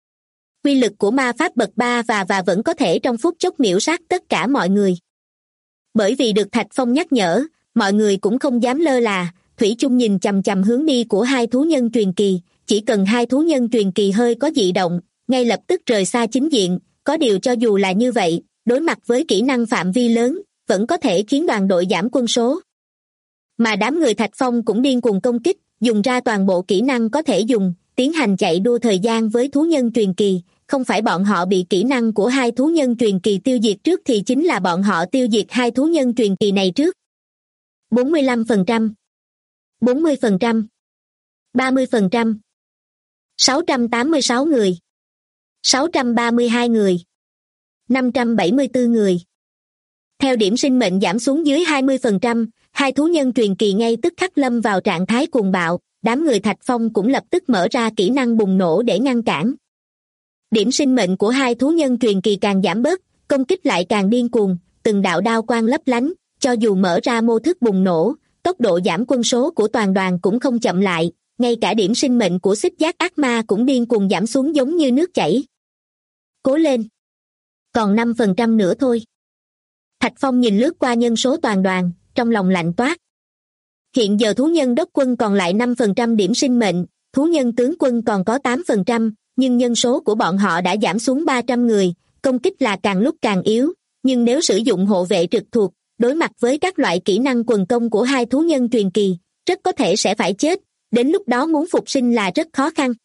Uy lực của ma pháp bậc 3 và vẫn có thể trong phút chốc miễu sát tất cả mọi người. Bởi vì được Thạch Phong nhắc nhở, mọi người cũng không dám lơ là, thủy chung nhìn chằm chằm hướng đi của hai thú nhân truyền kỳ, chỉ cần hai thú nhân truyền kỳ hơi có dị động, ngay lập tức rời xa chính diện, có điều cho dù là như vậy, đối mặt với kỹ năng phạm vi lớn, vẫn có thể khiến đoàn đội giảm quân số. Mà đám người Thạch Phong cũng điên cuồng công kích, dùng ra toàn bộ kỹ năng có thể dùng, tiến hành chạy đua thời gian với thú nhân truyền kỳ, không phải bọn họ bị kỹ năng của hai thú nhân truyền kỳ tiêu diệt trước thì chính là bọn họ tiêu diệt hai thú nhân truyền kỳ này trước. 45%, 40%, 30%, 686 người, 632 người, 574 người. Theo điểm sinh mệnh giảm xuống dưới 20%, hai thú nhân truyền kỳ ngay tức khắc lâm vào trạng thái cuồng bạo, đám người Thạch Phong cũng lập tức mở ra kỹ năng bùng nổ để ngăn cản. Điểm sinh mệnh của hai thú nhân truyền kỳ càng giảm bớt, công kích lại càng điên cuồng, từng đạo đao quang lấp lánh, cho dù mở ra mô thức bùng nổ, tốc độ giảm quân số của toàn đoàn cũng không chậm lại, ngay cả điểm sinh mệnh của xích giác ác ma cũng điên cuồng giảm xuống giống như nước chảy. Cố lên! Còn 5% nữa thôi. Thạch Phong nhìn lướt qua nhân số toàn đoàn, trong lòng lạnh toát. Hiện giờ thú nhân đốc quân còn lại 5% điểm sinh mệnh, thú nhân tướng quân còn có 8%, nhưng nhân số của bọn họ đã giảm xuống 300 người, công kích là càng lúc càng yếu, nhưng nếu sử dụng hộ vệ trực thuộc, đối mặt với các loại kỹ năng quần công của hai thú nhân truyền kỳ, rất có thể sẽ phải chết, đến lúc đó muốn phục sinh là rất khó khăn.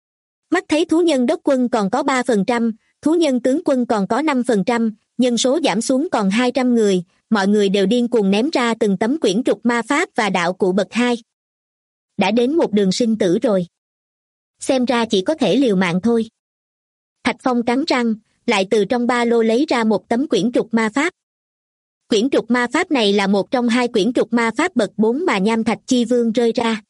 Mắt thấy thú nhân đốc quân còn có 3%, thú nhân tướng quân còn có 5%, nhân số giảm xuống còn 200 người, mọi người đều điên cuồng ném ra từng tấm quyển trục ma pháp và đạo cụ bậc 2. Đã đến một đường sinh tử rồi. Xem ra chỉ có thể liều mạng thôi. Thạch Phong cắn răng, lại từ trong ba lô lấy ra một tấm quyển trục ma pháp. Quyển trục ma pháp này là một trong hai quyển trục ma pháp bậc 4 mà Nham Thạch Chi Vương rơi ra.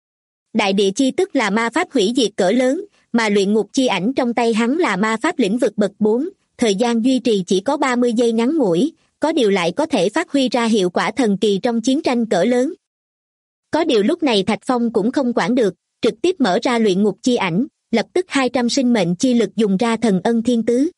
Đại địa chi tức là ma pháp hủy diệt cỡ lớn, mà luyện ngục chi ảnh trong tay hắn là ma pháp lĩnh vực bậc 4, thời gian duy trì chỉ có 30 giây ngắn ngủi, có điều lại có thể phát huy ra hiệu quả thần kỳ trong chiến tranh cỡ lớn. Có điều lúc này Thạch Phong cũng không quản được, trực tiếp mở ra luyện ngục chi ảnh, lập tức 200 sinh mệnh chi lực dùng ra thần ân thiên tứ.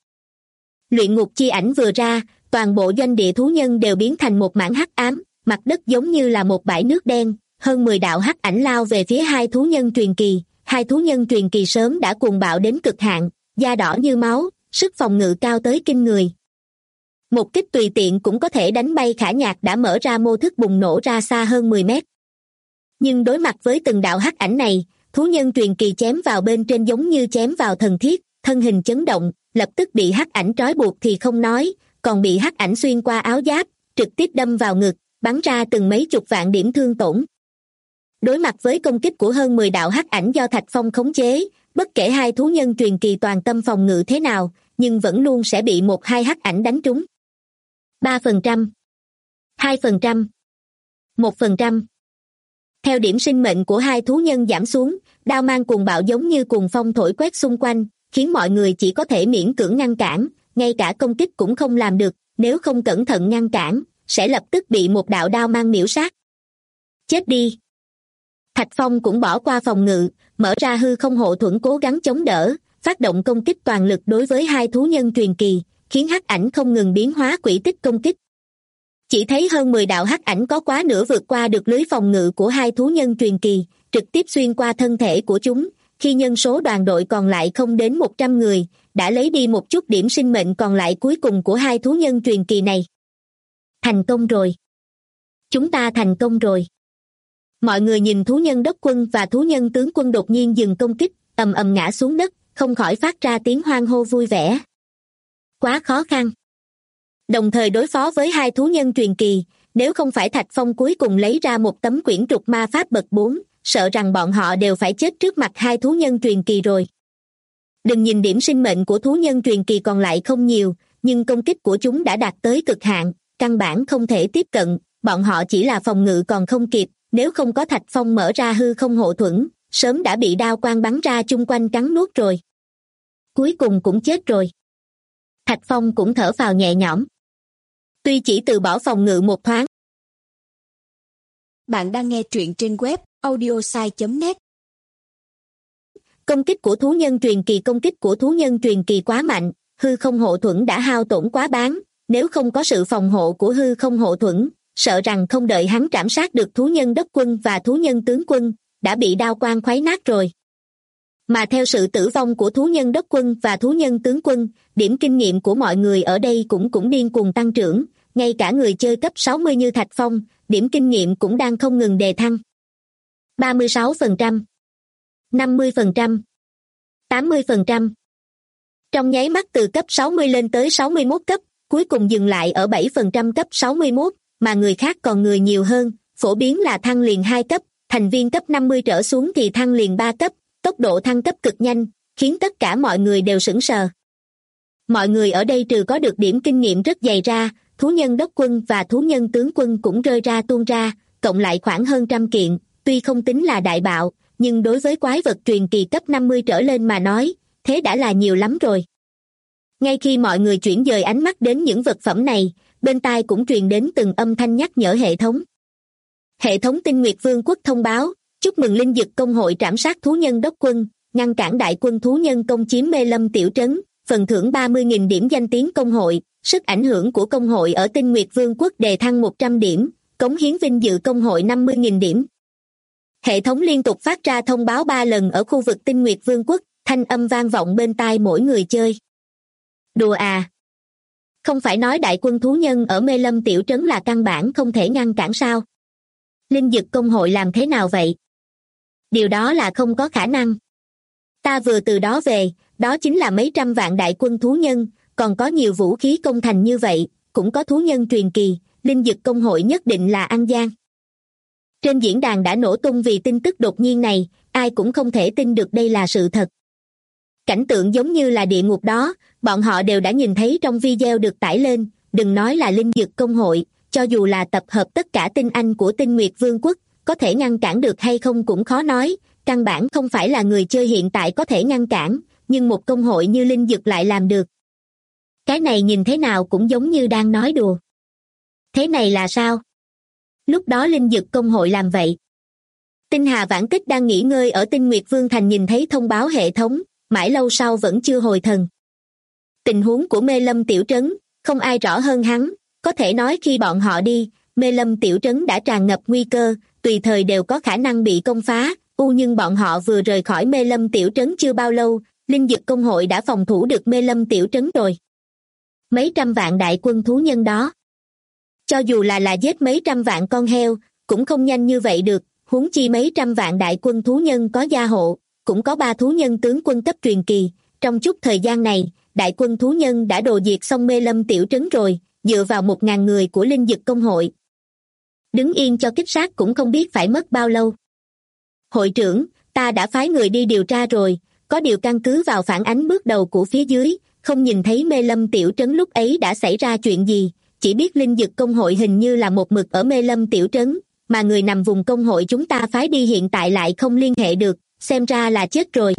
Luyện ngục chi ảnh vừa ra, toàn bộ doanh địa thú nhân đều biến thành một mảng hắc ám, mặt đất giống như là một bãi nước đen, hơn 10 đạo hắc ảnh lao về phía hai thú nhân truyền kỳ. Hai thú nhân truyền kỳ sớm đã cuồng bạo đến cực hạn, da đỏ như máu, sức phòng ngự cao tới kinh người. Một kích tùy tiện cũng có thể đánh bay Khả Nhạc đã mở ra mô thức bùng nổ ra xa hơn 10 mét. Nhưng đối mặt với từng đạo hắc ảnh này, thú nhân truyền kỳ chém vào bên trên giống như chém vào thần thiết, thân hình chấn động, lập tức bị hắc ảnh trói buộc thì không nói, còn bị hắc ảnh xuyên qua áo giáp, trực tiếp đâm vào ngực, bắn ra từng mấy chục vạn điểm thương tổn. Đối mặt với công kích của hơn 10 đạo hắc ảnh do Thạch Phong khống chế, bất kể hai thú nhân truyền kỳ toàn tâm phòng ngự thế nào, nhưng vẫn luôn sẽ bị một hai hắc ảnh đánh trúng. 3%, 2%, 1%. Theo điểm sinh mệnh của hai thú nhân giảm xuống, đao mang cuồng bạo giống như cuồng phong thổi quét xung quanh, khiến mọi người chỉ có thể miễn cưỡng ngăn cản, ngay cả công kích cũng không làm được, nếu không cẩn thận ngăn cản, sẽ lập tức bị một đạo đao mang miểu sát. Chết đi! Thạch Phong cũng bỏ qua phòng ngự, mở ra hư không hộ thuẫn cố gắng chống đỡ, phát động công kích toàn lực đối với hai thú nhân truyền kỳ, khiến hắc ảnh không ngừng biến hóa quỹ tích công kích. Chỉ thấy hơn 10 đạo hắc ảnh có quá nửa vượt qua được lưới phòng ngự của hai thú nhân truyền kỳ, trực tiếp xuyên qua thân thể của chúng, khi nhân số đoàn đội còn lại không đến 100 người, đã lấy đi một chút điểm sinh mệnh còn lại cuối cùng của hai thú nhân truyền kỳ này. Thành công rồi! Chúng ta thành công rồi! Mọi người nhìn thú nhân đốc quân và thú nhân tướng quân đột nhiên dừng công kích, ầm ầm ngã xuống đất, không khỏi phát ra tiếng hoan hô vui vẻ. Quá khó khăn! Đồng thời đối phó với hai thú nhân truyền kỳ, nếu không phải Thạch Phong cuối cùng lấy ra một tấm quyển trục ma pháp bậc 4, sợ rằng bọn họ đều phải chết trước mặt hai thú nhân truyền kỳ rồi. Đừng nhìn điểm sinh mệnh của thú nhân truyền kỳ còn lại không nhiều, nhưng công kích của chúng đã đạt tới cực hạn, căn bản không thể tiếp cận, bọn họ chỉ là phòng ngự còn không kịp, nếu không có Thạch Phong mở ra hư không hộ thuẫn, sớm đã bị đao quang bắn ra chung quanh cắn nuốt rồi. Cuối cùng cũng chết rồi. Thạch Phong cũng thở phào nhẹ nhõm. Tuy chỉ từ bỏ phòng ngự một thoáng. Bạn đang nghe truyện trên web audiosai.net. Công kích của thú nhân truyền kỳ quá mạnh, hư không hộ thuẫn đã hao tổn quá bán, nếu không có sự phòng hộ của hư không hộ thuẫn, sợ rằng không đợi hắn trảm sát được thú nhân đốc quân và thú nhân tướng quân, đã bị đao quang khuấy nát rồi. Mà theo sự tử vong của thú nhân đốc quân và thú nhân tướng quân, điểm kinh nghiệm của mọi người ở đây cũng điên cuồng tăng trưởng, ngay cả người chơi cấp 60 như Thạch Phong, điểm kinh nghiệm cũng đang không ngừng đề thăng. 36%, 50%, 80%. Trong nháy mắt từ cấp 60 lên tới 61 cấp, cuối cùng dừng lại ở 7% cấp 61, mà người khác còn người nhiều hơn, phổ biến là thăng liền 2 cấp, thành viên cấp 50 trở xuống thì thăng liền 3 cấp, tốc độ thăng cấp cực nhanh, khiến tất cả mọi người đều sửng sờ. Mọi người ở đây trừ có được điểm kinh nghiệm rất dày ra, thú nhân đốc quân và thú nhân tướng quân cũng rơi ra tuôn ra, cộng lại khoảng hơn 100 kiện, tuy không tính là đại bạo, nhưng đối với quái vật truyền kỳ cấp 50 trở lên mà nói, thế đã là nhiều lắm rồi. Ngay khi mọi người chuyển dời ánh mắt đến những vật phẩm này, bên tai cũng truyền đến từng âm thanh nhắc nhở hệ thống. Hệ thống Tinh Nguyệt Vương quốc thông báo, chúc mừng Linh Dực Công hội trảm sát thú nhân đốc quân, ngăn cản đại quân thú nhân công chiếm Mê Lâm tiểu trấn, phần thưởng 30.000 điểm danh tiếng công hội, sức ảnh hưởng của công hội ở Tinh Nguyệt Vương quốc đề thăng 100 điểm, cống hiến vinh dự công hội 50.000 điểm. Hệ thống liên tục phát ra thông báo 3 lần ở khu vực Tinh Nguyệt Vương quốc, thanh âm vang vọng bên tai mỗi người chơi. Đùa à? Không phải nói đại quân thú nhân ở Mê Lâm tiểu trấn là căn bản không thể ngăn cản sao? Linh Dực Công hội làm thế nào vậy? Điều đó là không có khả năng. Ta vừa từ đó về, đó chính là mấy trăm vạn đại quân thú nhân, còn có nhiều vũ khí công thành như vậy, cũng có thú nhân truyền kỳ, Linh Dực Công hội nhất định là ăn gian. Trên diễn đàn đã nổ tung vì tin tức đột nhiên này, ai cũng không thể tin được đây là sự thật. Cảnh tượng giống như là địa ngục đó, bọn họ đều đã nhìn thấy trong video được tải lên, đừng nói là Linh Dực Công hội, cho dù là tập hợp tất cả tinh anh của Tinh Nguyệt Vương quốc, có thể ngăn cản được hay không cũng khó nói, căn bản không phải là người chơi hiện tại có thể ngăn cản, nhưng một công hội như Linh Dực lại làm được. Cái này nhìn thế nào cũng giống như đang nói đùa. Thế này là sao? Lúc đó Linh Dực Công hội làm vậy. Tinh Hà Vãn Kích đang nghỉ ngơi ở Tinh Nguyệt Vương thành nhìn thấy thông báo hệ thống, mãi lâu sau vẫn chưa hồi thần. Tình huống của Mê Lâm tiểu trấn, không ai rõ hơn hắn, có thể nói khi bọn họ đi, Mê Lâm tiểu trấn đã tràn ngập nguy cơ, tùy thời đều có khả năng bị công phá, nhưng bọn họ vừa rời khỏi Mê Lâm tiểu trấn chưa bao lâu, Linh Dực Công hội đã phòng thủ được Mê Lâm tiểu trấn rồi. Mấy trăm vạn đại quân thú nhân đó. Cho dù là giết mấy trăm vạn con heo, cũng không nhanh như vậy được, huống chi mấy trăm vạn đại quân thú nhân có gia hộ, cũng có 3 thú nhân tướng quân cấp truyền kỳ. Trong chút thời gian này, đại quân thú nhân đã đồ diệt xong Mê Lâm tiểu trấn rồi, dựa vào 1.000 người của Linh Dực Công hội. Đứng yên cho kích sát cũng không biết phải mất bao lâu. Hội trưởng, ta đã phái người đi điều tra rồi, có điều căn cứ vào phản ánh bước đầu của phía dưới, không nhìn thấy Mê Lâm tiểu trấn lúc ấy đã xảy ra chuyện gì, chỉ biết Linh Dực Công hội hình như là một mực ở Mê Lâm tiểu trấn, mà người nằm vùng công hội chúng ta phái đi hiện tại lại không liên hệ được, xem ra là chết rồi.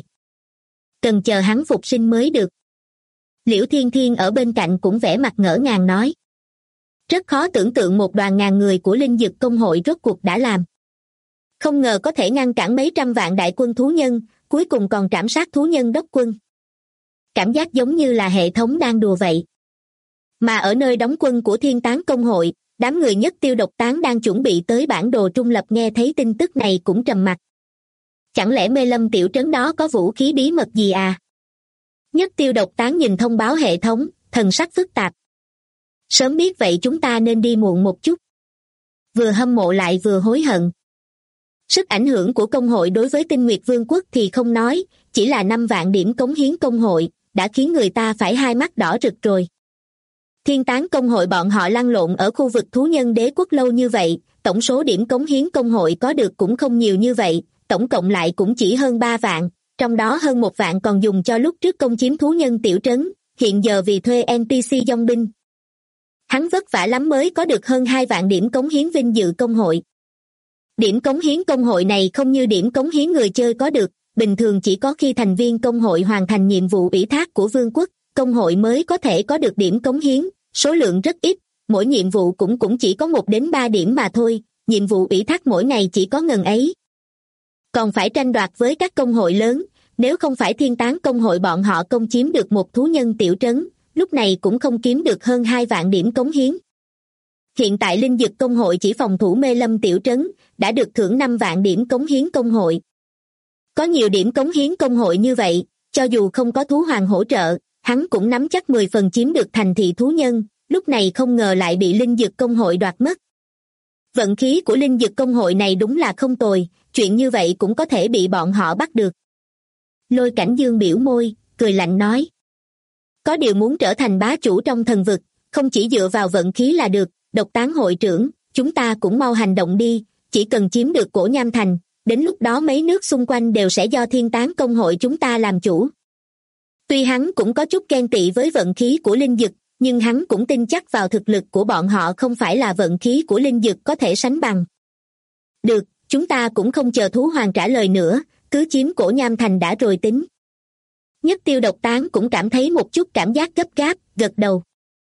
Cần chờ hắn phục sinh mới được. Liễu Thiên Thiên ở bên cạnh cũng vẻ mặt ngỡ ngàng nói. Rất khó tưởng tượng một đoàn ngàn người của Linh Dực Công hội rốt cuộc đã làm. Không ngờ có thể ngăn cản mấy trăm vạn đại quân thú nhân, cuối cùng còn trảm sát thú nhân đốc quân. Cảm giác giống như là hệ thống đang đùa vậy. Mà ở nơi đóng quân của Thiên Tán Công hội, đám người Nhất Tiêu Độc Tán đang chuẩn bị tới bản đồ trung lập nghe thấy tin tức này cũng trầm mặc. Chẳng lẽ Mê Lâm tiểu trấn đó có vũ khí bí mật gì à? Nhất Tiêu Độc Tán nhìn thông báo hệ thống, thần sắc phức tạp. Sớm biết vậy chúng ta nên đi muộn một chút. Vừa hâm mộ lại vừa hối hận. Sức ảnh hưởng của công hội đối với Tinh Nguyệt Vương quốc thì không nói, chỉ là 5 vạn điểm cống hiến công hội, đã khiến người ta phải hai mắt đỏ rực rồi. Thiên Tán Công hội bọn họ lăn lộn ở khu vực thú nhân đế quốc lâu như vậy, tổng số điểm cống hiến công hội có được cũng không nhiều như vậy, tổng cộng lại cũng chỉ hơn 3 vạn, trong đó hơn 1 vạn còn dùng cho lúc trước công chiếm thú nhân tiểu trấn, hiện giờ vì thuê NPC dòng binh. Hắn vất vả lắm mới có được hơn 2 vạn điểm cống hiến vinh dự công hội. Điểm cống hiến công hội này không như điểm cống hiến người chơi có được, bình thường chỉ có khi thành viên công hội hoàn thành nhiệm vụ ủy thác của vương quốc, công hội mới có thể có được điểm cống hiến, số lượng rất ít, mỗi nhiệm vụ cũng chỉ có 1 đến 3 điểm mà thôi, nhiệm vụ ủy thác mỗi ngày chỉ có ngần ấy. Còn phải tranh đoạt với các công hội lớn, nếu không phải Thiên Tán Công hội bọn họ công chiếm được một thú nhân tiểu trấn, lúc này cũng không kiếm được hơn 2 vạn điểm cống hiến. Hiện tại Linh Dực Công hội chỉ phòng thủ Mê Lâm tiểu trấn, đã được thưởng 5 vạn điểm cống hiến công hội. Có nhiều điểm cống hiến công hội như vậy, cho dù không có thú hoàng hỗ trợ, hắn cũng nắm chắc 10 phần chiếm được thành thị thú nhân, lúc này không ngờ lại bị Linh Dực Công hội đoạt mất. Vận khí của Linh Dực Công hội này đúng là không tồi, chuyện như vậy cũng có thể bị bọn họ bắt được. Lôi Cảnh Dương biểu môi, cười lạnh nói. Có điều muốn trở thành bá chủ trong thần vực, không chỉ dựa vào vận khí là được, Độc Tán hội trưởng, chúng ta cũng mau hành động đi, chỉ cần chiếm được Cổ Nham Thành, đến lúc đó mấy nước xung quanh đều sẽ do Thiên Tán Công hội chúng ta làm chủ. Tuy hắn cũng có chút ghen tị với vận khí của Linh Dực, nhưng hắn cũng tin chắc vào thực lực của bọn họ không phải là vận khí của Linh Dực có thể sánh bằng. Được, chúng ta cũng không chờ thú hoàng trả lời nữa, cứ chiếm Cổ Nham Thành đã rồi tính. Nhất Tiêu Độc Tán cũng cảm thấy một chút cảm giác gấp gáp, gật đầu.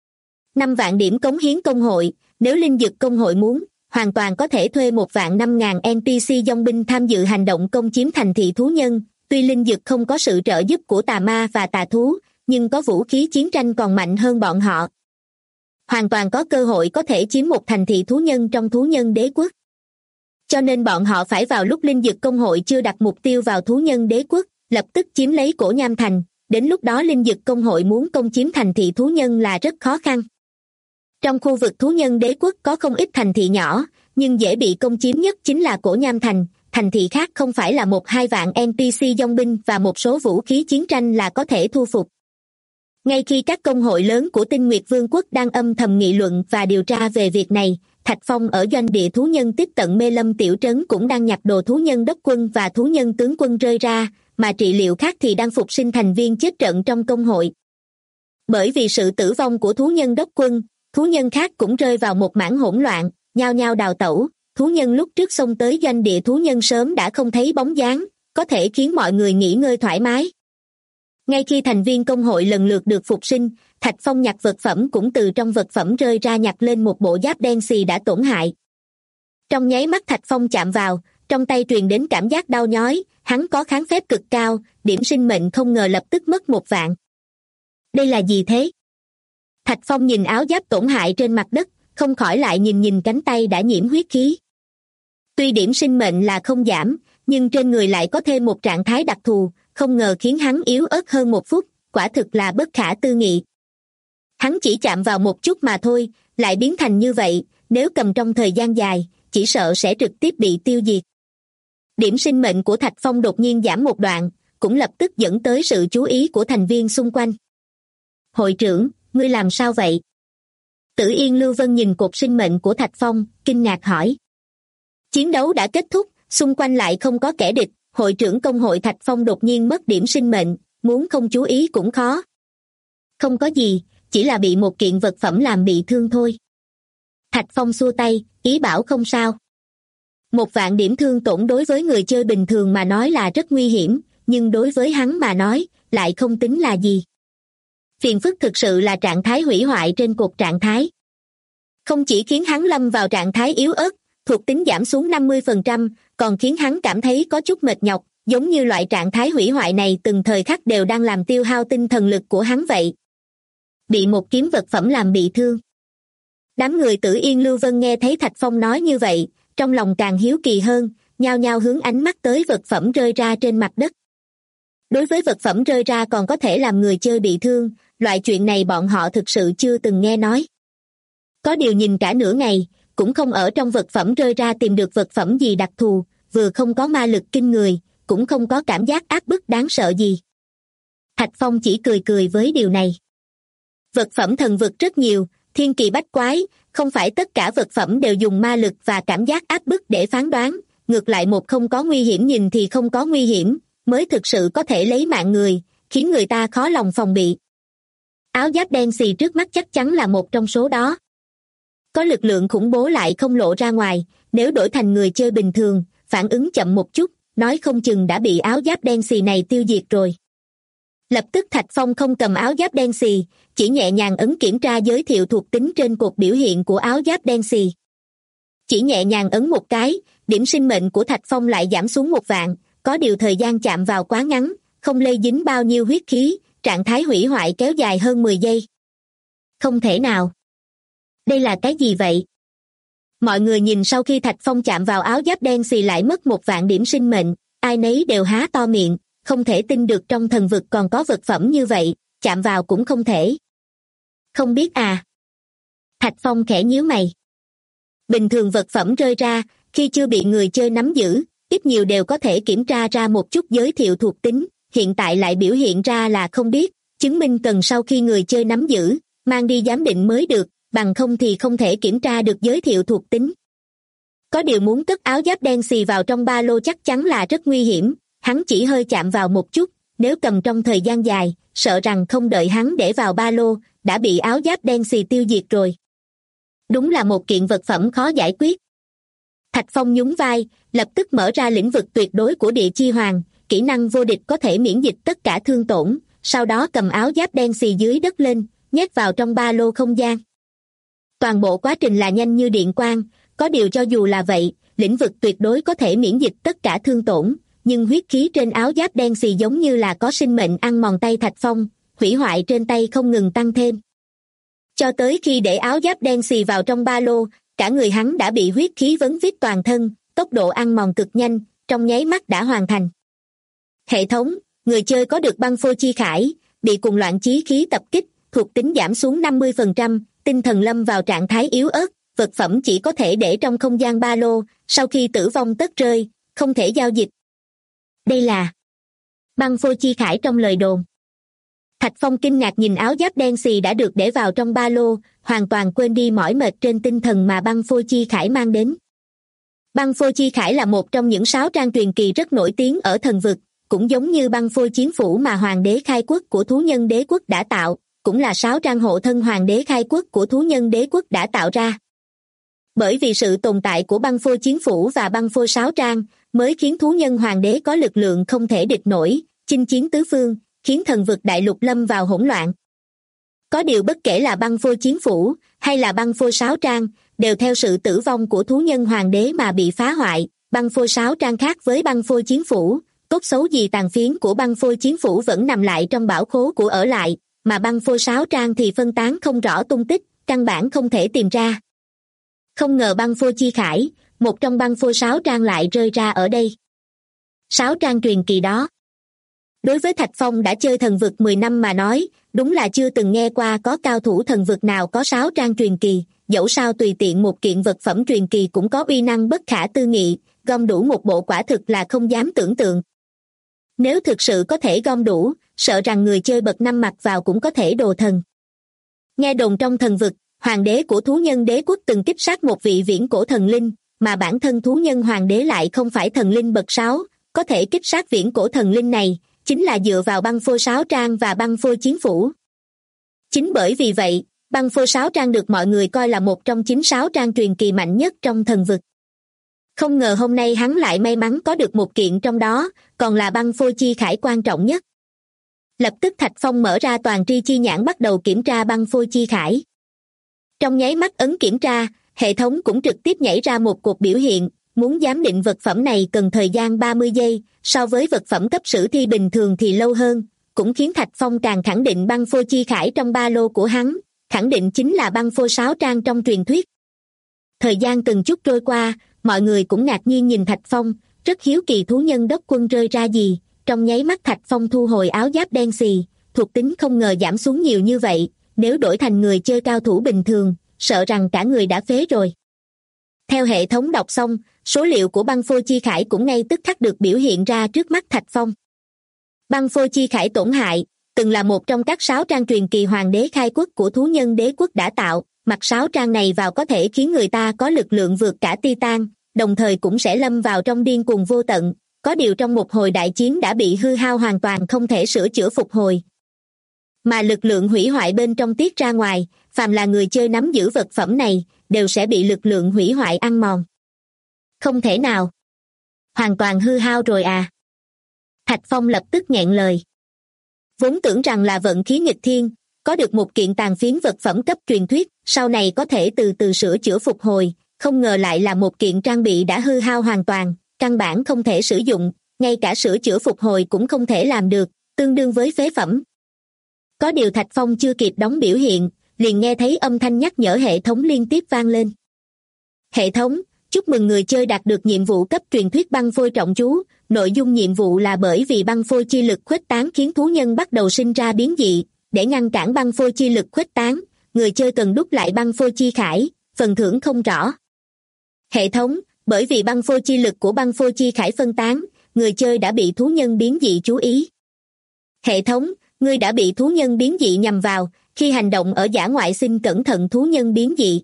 5 vạn điểm cống hiến công hội, nếu Linh Dực Công hội muốn, hoàn toàn có thể thuê 1.500.000 NPC dòng binh tham dự hành động công chiếm thành thị thú nhân. Tuy Linh Dực không có sự trợ giúp của tà ma và tà thú, nhưng có vũ khí chiến tranh còn mạnh hơn bọn họ. Hoàn toàn có cơ hội có thể chiếm một thành thị thú nhân trong thú nhân đế quốc. Cho nên bọn họ phải vào lúc Linh Dực Công hội chưa đặt mục tiêu vào thú nhân đế quốc, lập tức chiếm lấy Cổ Nham Thành, đến lúc đó Linh Dực Công hội muốn công chiếm thành thị thú nhân là rất khó khăn. Trong khu vực thú nhân đế quốc có không ít thành thị nhỏ, nhưng dễ bị công chiếm nhất chính là Cổ Nham Thành, thành thị khác không phải là 1-2 vạn NPC dòng binh và một số vũ khí chiến tranh là có thể thu phục. Ngay khi các công hội lớn của Tinh Nguyệt Vương quốc đang âm thầm nghị luận và điều tra về việc này, Thạch Phong ở doanh địa thú nhân tiếp cận Mê Lâm tiểu trấn cũng đang nhập đồ thú nhân đốc quân và thú nhân tướng quân rơi ra, mà trị liệu khác thì đang phục sinh thành viên chết trận trong công hội. Bởi vì sự tử vong của thú nhân đốc quân, thú nhân khác cũng rơi vào một mảng hỗn loạn, nhao nhao đào tẩu, thú nhân lúc trước xông tới doanh địa thú nhân sớm đã không thấy bóng dáng, có thể khiến mọi người nghỉ ngơi thoải mái. Ngay khi thành viên công hội lần lượt được phục sinh, Thạch Phong nhặt vật phẩm cũng từ trong vật phẩm rơi ra nhặt lên một bộ giáp đen xì đã tổn hại. Trong nháy mắt Thạch Phong chạm vào, trong tay truyền đến cảm giác đau nhói, hắn có kháng phép cực cao, điểm sinh mệnh không ngờ lập tức mất 1 vạn. Đây là gì thế? Thạch Phong nhìn áo giáp tổn hại trên mặt đất, không khỏi lại nhìn cánh tay đã nhiễm huyết khí. Tuy điểm sinh mệnh là không giảm, nhưng trên người lại có thêm một trạng thái đặc thù, không ngờ khiến hắn yếu ớt hơn 1 phút, quả thực là bất khả tư nghị. Hắn chỉ chạm vào một chút mà thôi, lại biến thành như vậy, nếu cầm trong thời gian dài, chỉ sợ sẽ trực tiếp bị tiêu diệt. Điểm sinh mệnh của Thạch Phong đột nhiên giảm một đoạn, cũng lập tức dẫn tới sự chú ý của thành viên xung quanh. Hội trưởng, ngươi làm sao vậy? Tử Yên Lưu Vân nhìn cột sinh mệnh của Thạch Phong, kinh ngạc hỏi. Chiến đấu đã kết thúc, xung quanh lại không có kẻ địch, hội trưởng công hội Thạch Phong đột nhiên mất điểm sinh mệnh, muốn không chú ý cũng khó. Không có gì, chỉ là bị một kiện vật phẩm làm bị thương thôi. Thạch Phong xua tay, ý bảo không sao. 1.000 điểm thương tổn đối với người chơi bình thường mà nói là rất nguy hiểm, nhưng đối với hắn mà nói, lại không tính là gì. Phiền phức thực sự là trạng thái hủy hoại trên cột trạng thái. Không chỉ khiến hắn lâm vào trạng thái yếu ớt, thuộc tính giảm xuống 50%, còn khiến hắn cảm thấy có chút mệt nhọc, giống như loại trạng thái hủy hoại này từng thời khắc đều đang làm tiêu hao tinh thần lực của hắn vậy. Bị một kiếm vật phẩm làm bị thương. Đám người Tử Yên Lưu Vân nghe thấy Thạch Phong nói như vậy, trong lòng càng hiếu kỳ hơn, nhao nhao hướng ánh mắt tới vật phẩm rơi ra trên mặt đất. Đối với vật phẩm rơi ra còn có thể làm người chơi bị thương, loại chuyện này bọn họ thực sự chưa từng nghe nói. Có điều nhìn cả nửa ngày, cũng không ở trong vật phẩm rơi ra tìm được vật phẩm gì đặc thù, vừa không có ma lực kinh người, cũng không có cảm giác áp bức đáng sợ gì. Thạch Phong chỉ cười cười với điều này. Vật phẩm thần vực rất nhiều, thiên kỳ bách quái, không phải tất cả vật phẩm đều dùng ma lực và cảm giác áp bức để phán đoán, ngược lại một không có nguy hiểm nhìn thì không có nguy hiểm, mới thực sự có thể lấy mạng người, khiến người ta khó lòng phòng bị. Áo giáp đen xì trước mắt chắc chắn là một trong số đó. Có lực lượng khủng bố lại không lộ ra ngoài, nếu đổi thành người chơi bình thường, phản ứng chậm một chút, nói không chừng đã bị áo giáp đen xì này tiêu diệt rồi. Lập tức Thạch Phong không cầm áo giáp đen xì, chỉ nhẹ nhàng ấn kiểm tra giới thiệu thuộc tính trên cột biểu hiện của áo giáp đen xì. Chỉ nhẹ nhàng ấn một cái, điểm sinh mệnh của Thạch Phong lại giảm xuống 1.000, có điều thời gian chạm vào quá ngắn, không lây dính bao nhiêu huyết khí, trạng thái hủy hoại kéo dài hơn 10 giây. Không thể nào. Đây là cái gì vậy? Mọi người nhìn sau khi Thạch Phong chạm vào áo giáp đen xì lại mất 1.000 điểm sinh mệnh, ai nấy đều há to miệng, không thể tin được trong thần vực còn có vật phẩm như vậy, chạm vào cũng không thể. Không biết à? Thạch Phong khẽ nhíu mày. Bình thường vật phẩm rơi ra, khi chưa bị người chơi nắm giữ, ít nhiều đều có thể kiểm tra ra một chút giới thiệu thuộc tính, hiện tại lại biểu hiện ra là không biết, chứng minh cần sau khi người chơi nắm giữ, mang đi giám định mới được, bằng không thì không thể kiểm tra được giới thiệu thuộc tính. Có điều muốn cất áo giáp đen xì vào trong ba lô chắc chắn là rất nguy hiểm, hắn chỉ hơi chạm vào một chút, nếu cầm trong thời gian dài, sợ rằng không đợi hắn để vào ba lô, đã bị áo giáp đen xì tiêu diệt rồi. Đúng là một kiện vật phẩm khó giải quyết. Thạch Phong nhún vai, lập tức mở ra lĩnh vực tuyệt đối của Địa Chi Hoàng, kỹ năng vô địch có thể miễn dịch tất cả thương tổn, sau đó cầm áo giáp đen xì dưới đất lên, nhét vào trong ba lô không gian. Toàn bộ quá trình là nhanh như điện quang, có điều cho dù là vậy, lĩnh vực tuyệt đối có thể miễn dịch tất cả thương tổn, nhưng huyết khí trên áo giáp đen xì giống như là có sinh mệnh ăn mòn tay Thạch Phong, hủy hoại trên tay không ngừng tăng thêm. Cho tới khi để áo giáp đen xì vào trong ba lô, cả người hắn đã bị huyết khí vấn vít toàn thân, tốc độ ăn mòn cực nhanh, trong nháy mắt đã hoàn thành. Hệ thống, người chơi có được băng phôi chi khải, bị cuồng loạn chí khí tập kích, thuộc tính giảm xuống 50%, tinh thần lâm vào trạng thái yếu ớt, vật phẩm chỉ có thể để trong không gian ba lô, sau khi tử vong tất rơi, không thể giao dịch. Đây là băng phôi chi khải trong lời đồn. Thạch Phong kinh ngạc nhìn áo giáp đen xì đã được để vào trong ba lô, hoàn toàn quên đi mỏi mệt trên tinh thần mà băng phôi chi khải mang đến. Băng phôi chi khải là một trong những sáo trang truyền kỳ rất nổi tiếng ở thần vực, cũng giống như băng phôi chiến phủ mà hoàng đế khai quốc của thú nhân đế quốc đã tạo, cũng là sáo trang hộ thân hoàng đế khai quốc của thú nhân đế quốc đã tạo ra. Bởi vì sự tồn tại của băng phôi chiến phủ và băng phôi sáo trang, mới khiến thú nhân hoàng đế có lực lượng không thể địch nổi, chinh chiến tứ phương, khiến thần vực đại lục lâm vào hỗn loạn. Có điều bất kể là băng phôi chiến phủ, hay là băng phôi sáo trang, đều theo sự tử vong của thú nhân hoàng đế mà bị phá hoại, băng phôi sáo trang khác với băng phôi chiến phủ, cốt xấu gì tàn phiến của băng phôi chiến phủ vẫn nằm lại trong bảo khố của ở lại, mà băng phôi sáo trang thì phân tán không rõ tung tích, căn bản không thể tìm ra. Không ngờ băng phôi chi khải, một trong băng phôi sáo trang lại rơi ra ở đây. Sáo trang truyền kỳ đó. Đối với Thạch Phong đã chơi thần vực 10 năm mà nói, Đúng là chưa từng nghe qua có cao thủ thần vực nào có 6 trang truyền kỳ, dẫu sao tùy tiện một kiện vật phẩm truyền kỳ cũng có uy năng bất khả tư nghị, gom đủ một bộ quả thực là không dám tưởng tượng. Nếu thực sự có thể gom đủ, sợ rằng người chơi bậc 5 mặc vào cũng có thể đồ thần. Nghe đồn trong thần vực, hoàng đế của thú nhân đế quốc từng kích sát một vị viễn cổ thần linh, mà bản thân thú nhân hoàng đế lại không phải thần linh bậc 6, có thể kích sát viễn cổ thần linh này, chính là dựa vào băng phôi 6 trang và băng phôi chiến phủ. Chính bởi vì vậy, băng phôi 6 trang được mọi người coi là một trong 6 trang truyền kỳ mạnh nhất trong thần vực. Không ngờ hôm nay hắn lại may mắn có được một kiện trong đó, còn là băng phôi chi khải quan trọng nhất. Lập tức Thạch Phong mở ra toàn tri chi nhãn bắt đầu kiểm tra băng phôi chi khải. Trong nháy mắt ấn kiểm tra, hệ thống cũng trực tiếp nhảy ra một cột biểu hiện, muốn giám định vật phẩm này cần thời gian 30 giây, so với vật phẩm cấp sử thi bình thường thì lâu hơn, cũng khiến Thạch Phong càng khẳng định băng phôi chi khải trong ba lô của hắn, khẳng định chính là băng phôi 6 trang trong truyền thuyết. Thời gian từng chút trôi qua, mọi người cũng ngạc nhiên nhìn Thạch Phong, rất hiếu kỳ thú nhân đốc quân rơi ra gì. Trong nháy mắt Thạch Phong thu hồi áo giáp đen xì, thuộc tính không ngờ giảm xuống nhiều như vậy, nếu đổi thành người chơi cao thủ bình thường, sợ rằng cả người đã phế rồi. Theo hệ thống đọc xong, số liệu của băng phôi chi khải cũng ngay tức khắc được biểu hiện ra trước mắt Thạch Phong. Băng phôi chi khải tổn hại, từng là một trong các 6 trang truyền kỳ hoàng đế khai quốc của thú nhân đế quốc đã tạo, mặc 6 trang này vào có thể khiến người ta có lực lượng vượt cả Titan, đồng thời cũng sẽ lâm vào trong điên cuồng vô tận, có điều trong một hồi đại chiến đã bị hư hao hoàn toàn không thể sửa chữa phục hồi. Mà lực lượng hủy hoại bên trong tiết ra ngoài, phàm là người chơi nắm giữ vật phẩm này, đều sẽ bị lực lượng hủy hoại ăn mòn. Không thể nào. Hoàn toàn hư hao rồi à? Thạch Phong lập tức nghẹn lời. Vốn tưởng rằng là vận khí nghịch thiên, có được một kiện tàn phiến vật phẩm cấp truyền thuyết, sau này có thể từ từ sửa chữa phục hồi, không ngờ lại là một kiện trang bị đã hư hao hoàn toàn, căn bản không thể sử dụng, ngay cả sửa chữa phục hồi cũng không thể làm được, tương đương với phế phẩm. Có điều Thạch Phong chưa kịp đóng biểu hiện, liền nghe thấy âm thanh nhắc nhở hệ thống liên tiếp vang lên. Hệ thống, chúc mừng người chơi đạt được nhiệm vụ cấp truyền thuyết băng phôi trọng chú, nội dung nhiệm vụ là bởi vì băng phôi chi lực khuếch tán khiến thú nhân bắt đầu sinh ra biến dị, để ngăn cản băng phôi chi lực khuếch tán, người chơi cần đúc lại băng phôi chi khải, phần thưởng không rõ. Hệ thống, bởi vì băng phôi chi lực của băng phôi chi khải phân tán, người chơi đã bị thú nhân biến dị chú ý. Hệ thống, ngươi đã bị thú nhân biến dị nhằm vào, khi hành động ở dã ngoại xin cẩn thận thú nhân biến dị.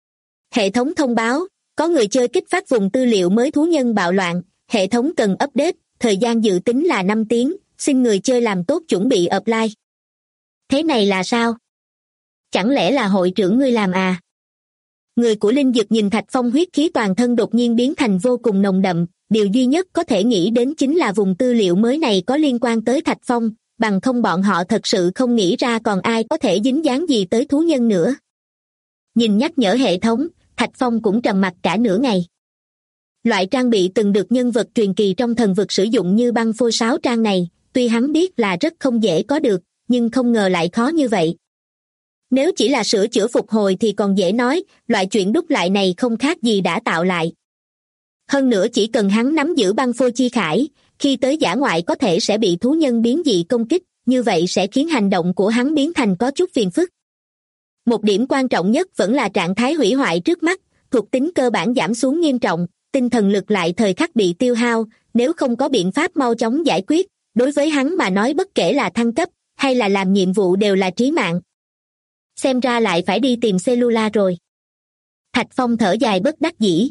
Hệ thống thông báo, có người chơi kích phát vùng tư liệu mới thú nhân bạo loạn, hệ thống cần update, thời gian dự tính là 5 tiếng, xin người chơi làm tốt chuẩn bị apply. Thế này là sao? Chẳng lẽ là hội trưởng ngươi làm à? Người của Linh Dực nhìn Thạch Phong huyết khí toàn thân đột nhiên biến thành vô cùng nồng đậm, điều duy nhất có thể nghĩ đến chính là vùng tư liệu mới này có liên quan tới Thạch Phong, bằng không bọn họ thật sự không nghĩ ra còn ai có thể dính dáng gì tới thú nhân nữa. Nhìn nhắc nhở hệ thống, Thạch Phong cũng trầm mặc cả nửa ngày. Loại trang bị từng được nhân vật truyền kỳ trong thần vực sử dụng như băng phôi 6 trang này, tuy hắn biết là rất không dễ có được, nhưng không ngờ lại khó như vậy. Nếu chỉ là sửa chữa phục hồi thì còn dễ nói, loại chuyện đúc lại này không khác gì đã tạo lại. Hơn nữa chỉ cần hắn nắm giữ băng phôi chi khải, khi tới dã ngoại có thể sẽ bị thú nhân biến dị công kích, như vậy sẽ khiến hành động của hắn biến thành có chút phiền phức. Một điểm quan trọng nhất vẫn là trạng thái hủy hoại trước mắt, thuộc tính cơ bản giảm xuống nghiêm trọng, tinh thần lực lại thời khắc bị tiêu hao, nếu không có biện pháp mau chóng giải quyết, đối với hắn mà nói bất kể là thăng cấp hay là làm nhiệm vụ đều là chí mạng. Xem ra lại phải đi tìm Cellula rồi. Thạch Phong thở dài bất đắc dĩ.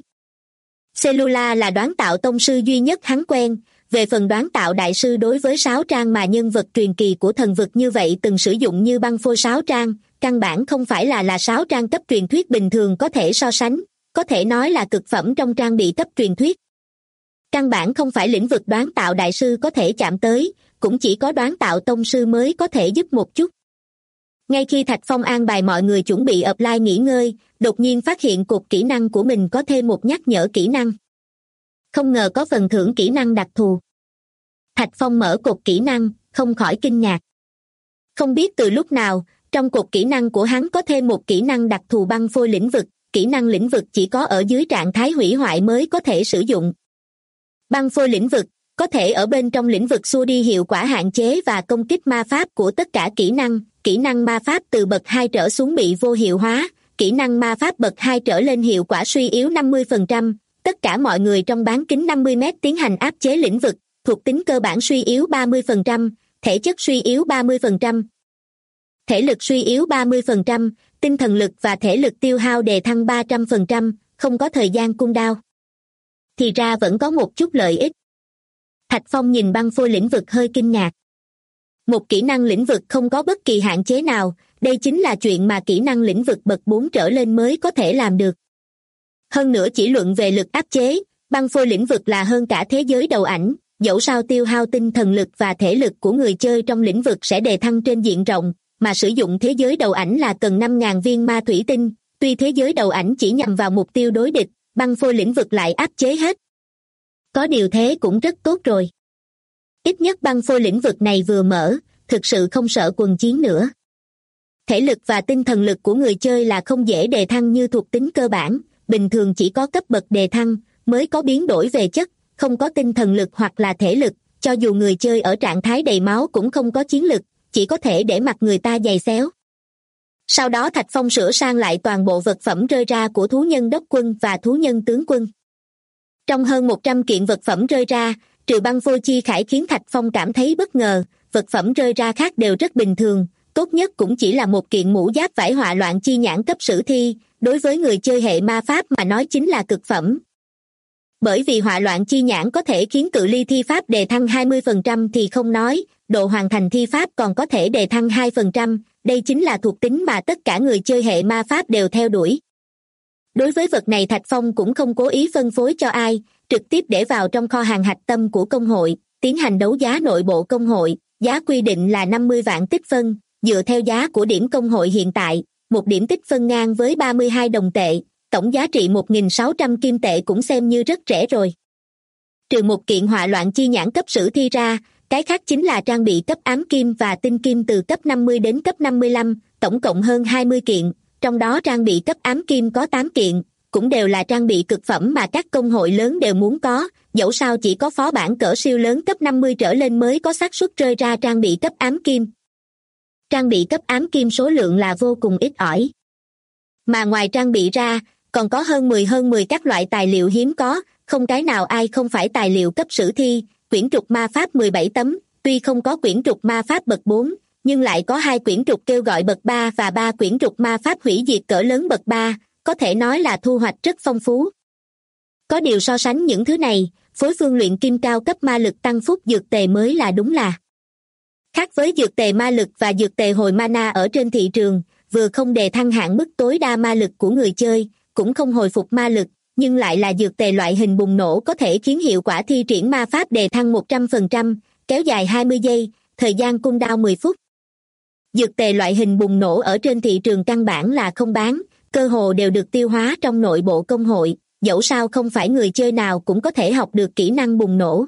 Cellula là đoán tạo tông sư duy nhất hắn quen, về phần đoán tạo đại sư đối với 6 trang mà nhân vật truyền kỳ của thần vực như vậy từng sử dụng như băng phôi 6 trang, căn bản không phải là 6 trang cấp truyền thuyết bình thường có thể so sánh, có thể nói là cực phẩm trong trang bị cấp truyền thuyết. Căn bản không phải lĩnh vực đoán tạo đại sư có thể chạm tới, cũng chỉ có đoán tạo tông sư mới có thể giúp một chút. Ngay khi Thạch Phong an bài mọi người chuẩn bị apply nghỉ ngơi, đột nhiên phát hiện cột kỹ năng của mình có thêm một nhắc nhở kỹ năng. Không ngờ có phần thưởng kỹ năng đặc thù. Thạch Phong mở cột kỹ năng, không khỏi kinh ngạc. Không biết từ lúc nào, trong cột kỹ năng của hắn có thêm một kỹ năng đặc thù băng phôi lĩnh vực, kỹ năng lĩnh vực chỉ có ở dưới trạng thái hủy hoại mới có thể sử dụng. Băng phôi lĩnh vực, có thể ở bên trong lĩnh vực xua đi hiệu quả hạn chế và công kích ma pháp của tất cả kỹ năng kỹ năng ma pháp từ bậc 2 trở xuống bị vô hiệu hóa, kỹ năng ma pháp bậc 2 trở lên hiệu quả suy yếu 50%, tất cả mọi người trong bán kính 50 mét tiến hành áp chế lĩnh vực, thuộc tính cơ bản suy yếu 30%, thể chất suy yếu 30%, thể lực suy yếu 30%, tinh thần lực và thể lực tiêu hao đề thăng 300%, không có thời gian cooldown. Thì ra vẫn có một chút lợi ích. Thạch Phong nhìn băng phôi lĩnh vực hơi kinh ngạc. Một kỹ năng lĩnh vực không có bất kỳ hạn chế nào, đây chính là chuyện mà kỹ năng lĩnh vực bậc 4 trở lên mới có thể làm được. Hơn nữa chỉ luận về lực áp chế, băng phôi lĩnh vực là hơn cả thế giới đầu ảnh, dẫu sao tiêu hao tinh thần lực và thể lực của người chơi trong lĩnh vực sẽ đề thăng trên diện rộng, mà sử dụng thế giới đầu ảnh là cần 5.000 viên ma thủy tinh, tuy thế giới đầu ảnh chỉ nhằm vào mục tiêu đối địch, băng phôi lĩnh vực lại áp chế hết. Có điều thế cũng rất tốt rồi. Ít nhất băng phôi lĩnh vực này vừa mở, thực sự không sợ quần chiến nữa. Thể lực và tinh thần lực của người chơi là không dễ đề thăng như thuộc tính cơ bản, bình thường chỉ có cấp bậc đề thăng, mới có biến đổi về chất, không có tinh thần lực hoặc là thể lực, cho dù người chơi ở trạng thái đầy máu cũng không có chiến lực, chỉ có thể để mặc người ta giày xéo. Sau đó Thạch Phong sửa sang lại toàn bộ vật phẩm rơi ra của thú nhân đốc quân và thú nhân tướng quân. Trong hơn 100 kiện vật phẩm rơi ra, trừ băng phôi chi khải khiến Thạch Phong cảm thấy bất ngờ, vật phẩm rơi ra khác đều rất bình thường, tốt nhất cũng chỉ là một kiện mũ giáp vải họa loạn chi nhãn cấp sử thi, đối với người chơi hệ ma pháp mà nói chính là cực phẩm. Bởi vì họa loạn chi nhãn có thể khiến cự ly thi pháp đề thăng 20% thì không nói, độ hoàn thành thi pháp còn có thể đề thăng 2%, đây chính là thuộc tính mà tất cả người chơi hệ ma pháp đều theo đuổi. Đối với vật này Thạch Phong cũng không cố ý phân phối cho ai, trực tiếp để vào trong kho hàng hạch tâm của công hội, tiến hành đấu giá nội bộ công hội, giá quy định là 50 vạn tích phân, dựa theo giá của điểm công hội hiện tại, một điểm tích phân ngang với 32 đồng tệ, tổng giá trị 1.600 kim tệ cũng xem như rất rẻ rồi. Trừ một kiện họa loạn chi nhãn cấp sử thi ra, cái khác chính là trang bị cấp ám kim và tinh kim từ cấp 50 đến cấp 55, tổng cộng hơn 20 kiện, trong đó trang bị cấp ám kim có 8 kiện, cũng đều là trang bị cực phẩm mà các công hội lớn đều muốn có, dẫu sao chỉ có phó bản cỡ siêu lớn cấp 50 trở lên mới có xác suất rơi ra trang bị cấp ám kim. Trang bị cấp ám kim số lượng là vô cùng ít ỏi. Mà ngoài trang bị ra, còn có hơn 10 các loại tài liệu hiếm có, không cái nào ai không phải tài liệu cấp sử thi, quyển trục ma pháp 17 tấm, tuy không có quyển trục ma pháp bậc 4, nhưng lại có 2 quyển trục kêu gọi bậc 3 và 3 quyển trục ma pháp hủy diệt cỡ lớn bậc 3, có thể nói là thu hoạch rất phong phú. Có điều so sánh những thứ này, phối phương luyện kim cao cấp ma lực tăng phúc dược tề mới là đúng là. Khác với dược tề ma lực và dược tề hồi mana ở trên thị trường, vừa không đề thăng hạn mức tối đa ma lực của người chơi, cũng không hồi phục ma lực, nhưng lại là dược tề loại hình bùng nổ có thể khiến hiệu quả thi triển ma pháp đề thăng 100%, kéo dài 20 giây, thời gian cooldown 10 phút. Dược tề loại hình bùng nổ ở trên thị trường căn bản là không bán, cơ hồ đều được tiêu hóa trong nội bộ công hội, dẫu sao không phải người chơi nào cũng có thể học được kỹ năng bùng nổ.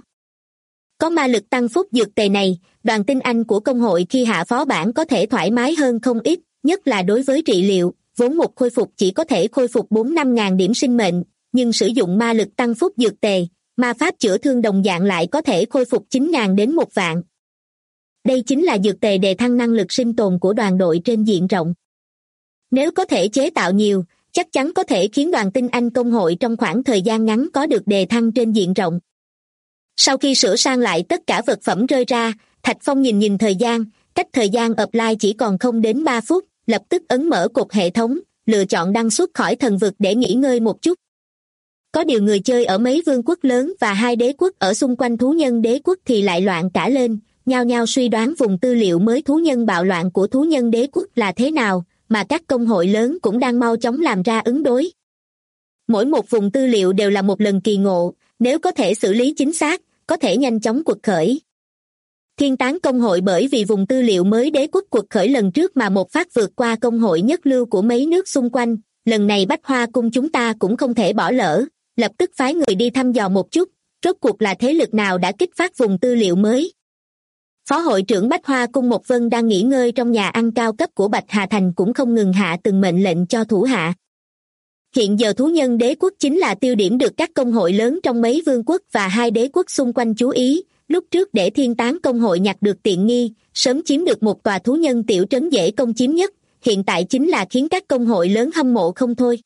Có ma lực tăng phúc dược tề này, đoàn tinh anh của công hội khi hạ phó bản có thể thoải mái hơn không ít, nhất là đối với trị liệu, vốn một khôi phục chỉ có thể khôi phục 4-5 ngàn điểm sinh mệnh, nhưng sử dụng ma lực tăng phúc dược tề, ma pháp chữa thương đồng dạng lại có thể khôi phục 9.000 đến 1 vạn. Đây chính là dược tề đề thăng năng lực sinh tồn của đoàn đội trên diện rộng. Nếu có thể chế tạo nhiều, chắc chắn có thể khiến đoàn tinh anh công hội trong khoảng thời gian ngắn có được đề thăng trên diện rộng. Sau khi sửa sang lại tất cả vật phẩm rơi ra, Thạch Phong nhìn thời gian, cách thời gian apply chỉ còn không đến 3 phút, lập tức ấn mở cột hệ thống, lựa chọn đăng xuất khỏi thần vực để nghỉ ngơi một chút. Có điều người chơi ở mấy vương quốc lớn và 2 đế quốc ở xung quanh thú nhân đế quốc thì lại loạn cả lên, nhao nhao suy đoán vùng tư liệu mới thú nhân bạo loạn của thú nhân đế quốc là thế nào, mà các công hội lớn cũng đang mau chóng làm ra ứng đối. Mỗi một vùng tư liệu đều là một lần kỳ ngộ, nếu có thể xử lý chính xác, có thể nhanh chóng quật khởi. Thiên tán công hội bởi vì vùng tư liệu mới đế quốc quật khởi lần trước mà một phát vượt qua công hội nhất lưu của mấy nước xung quanh, lần này Bách Hoa Cung chúng ta cũng không thể bỏ lỡ, lập tức phái người đi thăm dò một chút, rốt cuộc là thế lực nào đã kích phát vùng tư liệu mới. Phó hội trưởng Bách Hoa Cung Một Vân đang nghỉ ngơi trong nhà ăn cao cấp của Bạch Hà Thành cũng không ngừng hạ từng mệnh lệnh cho thủ hạ. Hiện giờ thú nhân đế quốc chính là tiêu điểm được các công hội lớn trong mấy vương quốc và 2 đế quốc xung quanh chú ý, lúc trước để Thiên Tán công hội nhặt được tiện nghi, sớm chiếm được một tòa thú nhân tiểu trấn dễ công chiếm nhất, hiện tại chính là khiến các công hội lớn hâm mộ không thôi.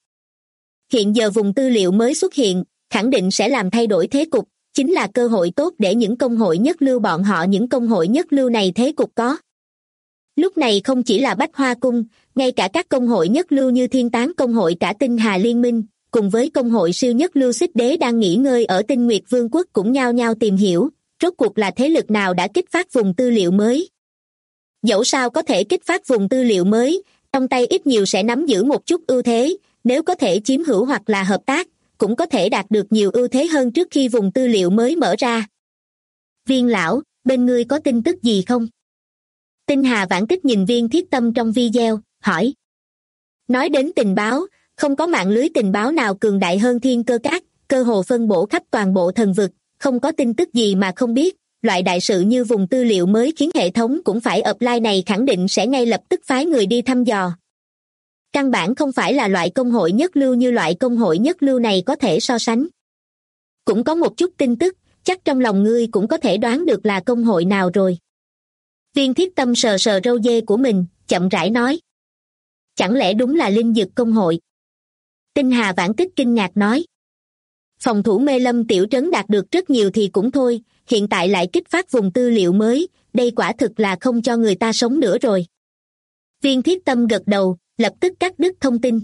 Hiện giờ vùng tư liệu mới xuất hiện, khẳng định sẽ làm thay đổi thế cục, chính là cơ hội tốt để những công hội nhất lưu bọn họ những công hội nhất lưu này thế cục có. Lúc này không chỉ là Bách Hoa Cung, ngay cả các công hội nhất lưu như Thiên Tán công hội cả Tinh Hà Liên minh, cùng với công hội siêu nhất lưu Xích Đế đang nghỉ ngơi ở Tinh Nguyệt Vương quốc cũng nhao nhao tìm hiểu, rốt cuộc là thế lực nào đã kích phát vùng tư liệu mới. Dẫu sao có thể kích phát vùng tư liệu mới, trong tay ít nhiều sẽ nắm giữ một chút ưu thế, nếu có thể chiếm hữu hoặc là hợp tác, cũng có thể đạt được nhiều ưu thế hơn trước khi vùng tư liệu mới mở ra. Viên lão, bên ngươi có tin tức gì không? Tinh Hà Vãn Tích nhìn Viên Thiết Tâm trong video, hỏi. Nói đến tình báo, không có mạng lưới tình báo nào cường đại hơn Thiên Cơ Các, cơ hồ phân bổ khắp toàn bộ thần vực, không có tin tức gì mà không biết. Loại đại sự như vùng tư liệu mới khiến hệ thống cũng phải apply này khẳng định sẽ ngay lập tức phái người đi thăm dò. Căn bản không phải là loại công hội nhất lưu như loại công hội nhất lưu này có thể so sánh. Cũng có một chút tin tức, chắc trong lòng ngươi cũng có thể đoán được là công hội nào rồi. Viên Thiết Tâm sờ sờ râu dê của mình, chậm rãi nói. Chẳng lẽ đúng là Linh Dực công hội? Tinh Hà Vãn Tích kinh ngạc nói. Phòng thủ Mê Lâm tiểu trấn đạt được rất nhiều thì cũng thôi, hiện tại lại kích phát vùng tư liệu mới, đây quả thực là không cho người ta sống nữa rồi. Viên Thiết Tâm gật đầu, lập tức cắt đứt thông tin.